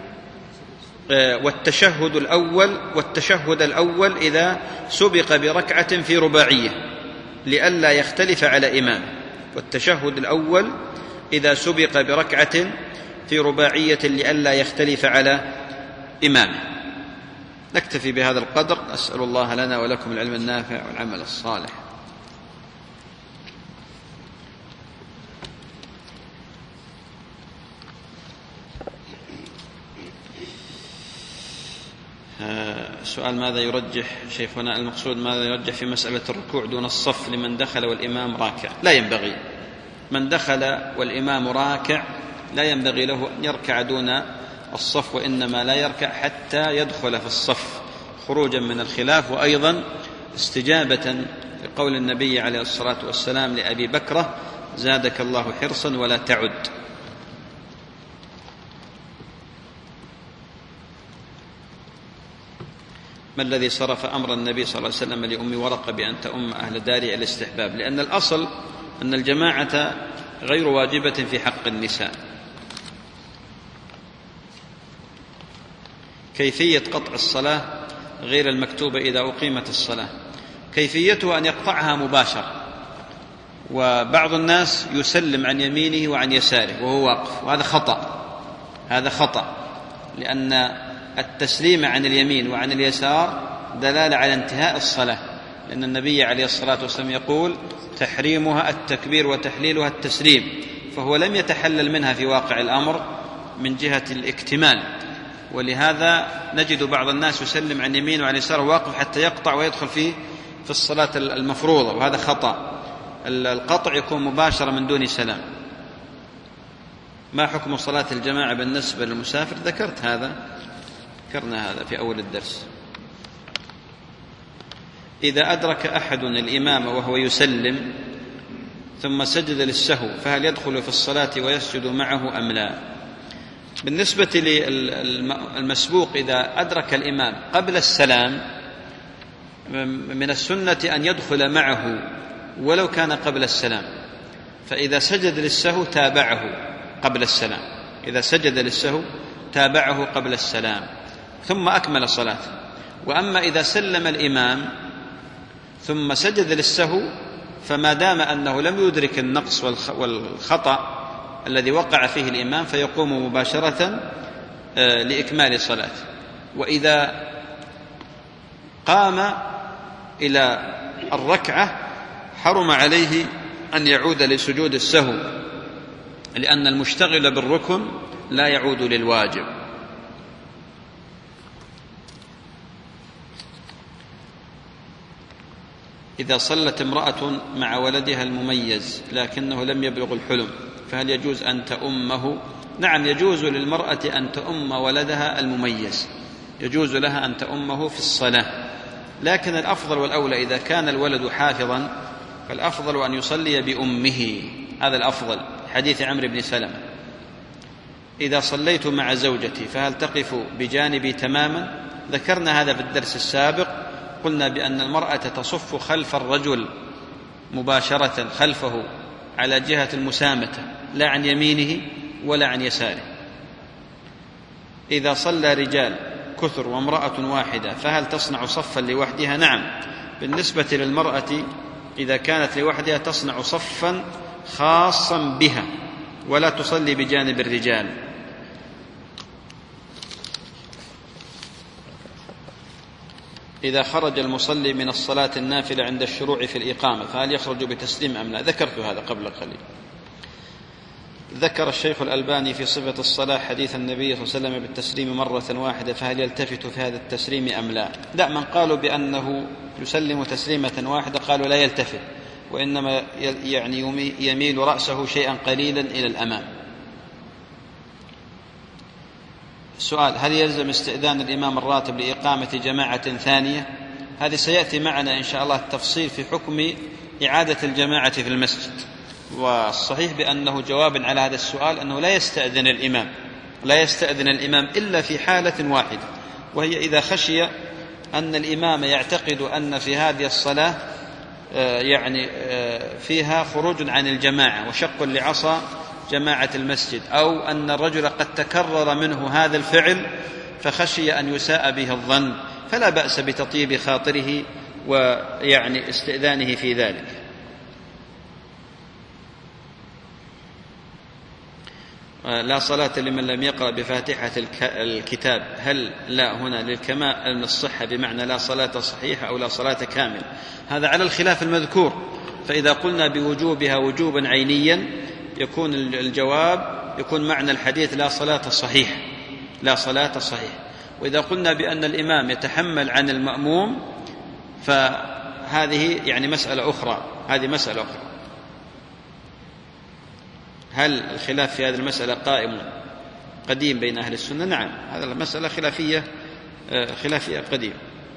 والتشهد الأول والتشهد الأول إذا سبق بركعة في رباعية لئلا يختلف على إمامه. والتشهد الأول إذا سبق بركعة في رباعية لئلا يختلف على إمامه. نكتفي بهذا القدر. أسأل الله لنا ولكم العلم النافع والعمل الصالح. سؤال: ماذا يرجح شيخنا المقصود ماذا يرجح في مسألة الركوع دون الصف لمن دخل والإمام راكع؟ لا ينبغي. من دخل والإمام راكع لا ينبغي له أن يركع دون الصف، وإنما لا يركع حتى يدخل في الصف خروجا من الخلاف، وأيضا استجابة لقول النبي عليه الصلاة والسلام لأبي بكرة: زادك الله حرصا ولا تعد. ما الذي صرف أمر النبي صلى الله عليه وسلم لأم ورقة بأن تؤم أهل داري الاستحباب؟ لأن الأصل أن الجماعة غير واجبة في حق النساء. كيفية قطع الصلاة غير المكتوبة إذا أقيمت الصلاة؟ كيفيته أن يقطعها مباشرة، وبعض الناس يسلم عن يمينه وعن يساره وهو واقف، وهذا خطأ، هذا خطأ، لأن التسليم عن اليمين وعن اليسار دلالة على انتهاء الصلاة، لأن النبي عليه الصلاة والسلام يقول تحريمها التكبير وتحليلها التسليم، فهو لم يتحلل منها في واقع الأمر من جهة الاكتمال، ولهذا نجد بعض الناس يسلم عن يمين وعن يسار واقف حتى يقطع ويدخل في في الصلاة المفروضة، وهذا خطأ. القطع يكون مباشرة من دون سلام. ما حكم صلاة الجماعة بالنسبة للمسافر؟ ذكرت هذا، ذكرنا هذا في أول الدرس. إذا أدرك أحد الإمام وهو يسلم ثم سجد للسهو فهل يدخل في الصلاة ويسجد معه أم لا؟ بالنسبة للمسبوق إذا أدرك الإمام قبل السلام من السنة أن يدخل معه ولو كان قبل السلام، فإذا سجد للسهو تابعه قبل السلام، إذا سجد للسهو تابعه قبل السلام ثم أكمل صلاته. وأما إذا سلم الإمام ثم سجد للسهو فما دام أنه لم يدرك النقص والخطأ الذي وقع فيه الإمام فيقوم مباشرة لإكمال صلاته. وإذا قام إلى الركعة حرم عليه أن يعود لسجود السهو، لأن المشتغل بالركن لا يعود للواجب. إذا صلت امرأة مع ولدها المميز لكنه لم يبلغ الحلم فهل يجوز أن تؤمه؟ نعم، يجوز للمرأة أن تؤم ولدها المميز، يجوز لها أن تؤمه في الصلاة، لكن الأفضل والأولى إذا كان الولد حافظا فالأفضل أن يصلي بأمه، هذا الأفضل. حديث عمرو بن سلمة: إذا صليت مع زوجتي فهل تقف بجانبي تماما؟ ذكرنا هذا في الدرس السابق، قلنا بأن المرأة تصف خلف الرجل مباشرة خلفه على جهة المسامة، لا عن يمينه ولا عن يساره. إذا صلى رجال كثر وامرأة واحدة فهل تصنع صفا لوحدها؟ نعم، بالنسبة للمرأة إذا كانت لوحدها تصنع صفا خاصا بها ولا تصلي بجانب الرجال. إذا خرج المصلي من الصلاة النافلة عند الشروع في الإقامة فهل يخرج بتسليم أم لا؟ ذكرت هذا قبل قليل. ذكر الشيخ الألباني في صفة الصلاة حديث النبي صلى الله عليه وسلم بالتسليم مرة واحدة، فهل يلتفت في هذا التسليم أم لا؟ لا، من قالوا بأنه يسلم تسليمة واحدة قالوا لا يلتفت، وإنما يعني يميل رأسه شيئا قليلا إلى الأمام. السؤال: هل يلزم استئذان الإمام الراتب لإقامة جماعة ثانية؟ هذه سيأتي معنا إن شاء الله التفصيل في حكم إعادة الجماعة في المسجد، والصحيح بأنه جواب على هذا السؤال أنه لا يستأذن الإمام لا يستأذن الإمام إلا في حالة واحدة، وهي إذا خشي أن الإمام يعتقد أن في هذه الصلاة يعني فيها خروج عن الجماعة وشق لعصا جماعة المسجد، أو أن الرجل قد تكرر منه هذا الفعل فخشي أن يساء به الظن، فلا بأس بتطيب خاطره ويعني استئذانه في ذلك. لا صلاة لمن لم يقرأ بفاتحة الكتاب، هل لا هنا للكمال من الصحة بمعنى لا صلاة صحيحة أو لا صلاة كاملة؟ هذا على الخلاف المذكور، فإذا قلنا بوجوبها وجوبا عينيا يكون الجواب يكون معنى الحديث لا صلاة صحيحة، لا صلاة صحيحة. وإذا قلنا بأن الإمام يتحمل عن المأموم فهذه يعني مسألة أخرى، هذه مسألة أخرى. هل الخلاف في هذه المسألة قائم قديم بين أهل السنة؟ نعم، هذه المسألة خلافية خلافية قديم.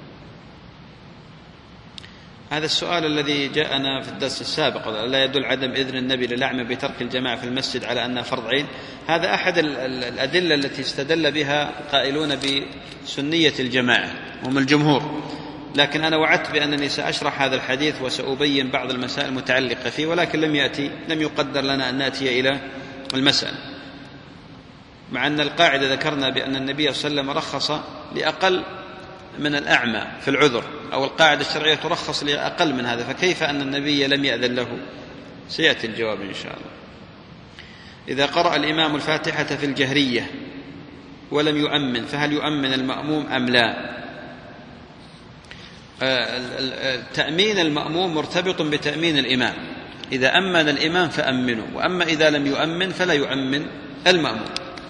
هذا السؤال الذي جاءنا في الدرس السابق: لا يدل عدم إذن النبي للأعمى بترك الجماعة في المسجد على أنها فرض عين. هذا أحد الأدلة التي استدل بها قائلون بسنية الجماعة هم الجمهور، لكن أنا وعدت بأنني سأشرح هذا الحديث وسأبين بعض المسائل المتعلقة فيه، ولكن لم يأتي لم يقدر لنا أن نأتي إلى المسألة، مع أن القاعدة ذكرنا بأن النبي صلى الله عليه وسلم رخص لأقل من الأعمى في العذر، أو القاعدة الشرعية ترخص لأقل من هذا، فكيف أن النبي لم يأذن له؟ سيأتي الجواب إن شاء الله. إذا قرأ الإمام الفاتحة في الجهرية ولم يؤمن فهل يؤمن المأموم أم لا؟ تأمين المأموم مرتبط بتأمين الإمام، إذا أمن الإمام فأمنوا، وأما إذا لم يؤمن فلا يؤمن المأموم.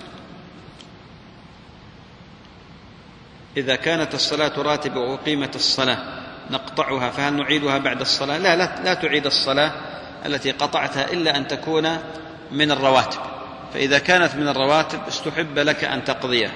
إذا كانت الصلاة راتبة وأقيمت الصلاة نقطعها فهل نعيدها بعد الصلاة؟ لا, لا, لا تعيد الصلاة التي قطعتها إلا أن تكون من الرواتب، فإذا كانت من الرواتب استحب لك أن تقضيها.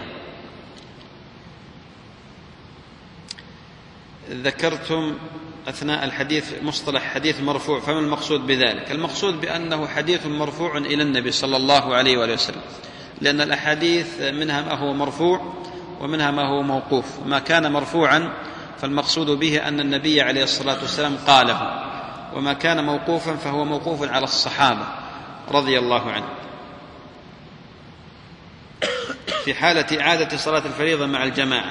ذكرتم أثناء الحديث مصطلح حديث مرفوع، فما المقصود بذلك؟ المقصود بأنه حديث مرفوع إلى النبي صلى الله عليه وآله وسلم، لأن الأحاديث منها ما هو مرفوع ومنها ما هو موقوف، ما كان مرفوعا فالمقصود به أن النبي عليه الصلاة والسلام قاله، وما كان موقوفا فهو موقوف على الصحابة رضي الله عنه. في حالة إعادة صلاة الفريضة مع الجماعة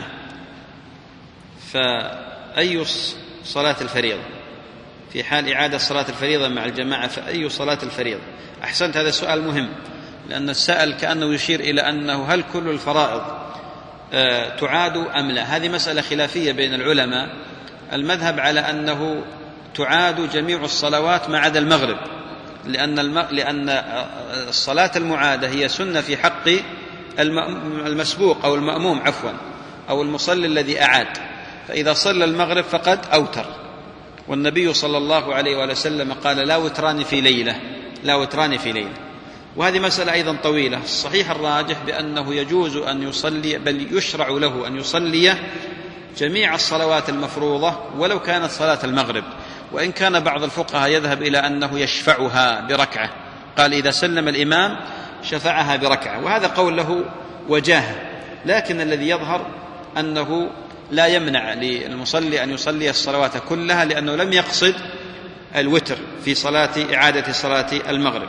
فأي صلاة الفريضة؟ في حال إعادة صلاة الفريضة مع الجماعة فأي صلاة الفريضة؟ أحسنت، هذا السؤال مهم، لأن السائل كأنه يشير إلى أنه هل كل الفرائض تعاد أم لا؟ هذه مسألة خلافية بين العلماء. المذهب على أنه تعاد جميع الصلوات ما عدا المغرب، لأن, الم... لأن الصلاة المعادة هي سنة في حق المسبوق أو المأموم عفوا أو المصلي الذي أعاد، فإذا صلى المغرب فقد أوتر، والنبي صلى الله عليه وآله وسلم قال لا وتران في ليلة، لا وتران في ليلة. وهذه مسألة أيضا طويلة. الصحيح الراجح بأنه يجوز أن يصلي، بل يشرع له أن يصلي جميع الصلوات المفروضة ولو كانت صلاة المغرب، وإن كان بعض الفقهاء يذهب إلى أنه يشفعها بركعة، قال إذا سلم الإمام شفعها بركعة، وهذا قول له وجاهة، لكن الذي يظهر أنه لا يمنع للمصلي أن يصلي الصلوات كلها، لأنه لم يقصد الوتر في صلاة إعادة صلاة المغرب.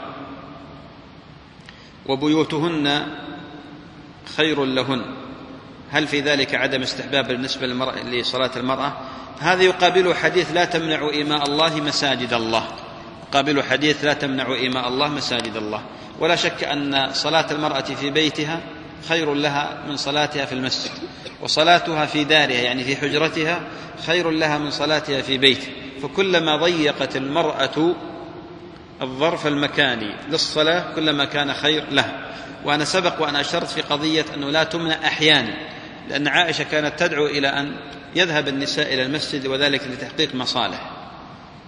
وبيوتهن خير لهن، هل في ذلك عدم استحباب بالنسبة لصلاة المرأة؟ هذا يقابله حديث لا تمنع إماء الله مساجد الله، يقابله حديث لا تمنع إماء الله مساجد الله. ولا شك أن صلاة المرأة في بيتها خير لها من صلاتها في المسجد، وصلاتها في دارها يعني في حجرتها خير لها من صلاتها في بيتها، فكلما ضيقت المرأة الظرف المكاني للصلاة كلما كان خير لها. وأنا سبق وأنا أشرت في قضية أنه لا تمنع أحيانا، لأن عائشة كانت تدعو إلى أن يذهب النساء إلى المسجد وذلك لتحقيق مصالح.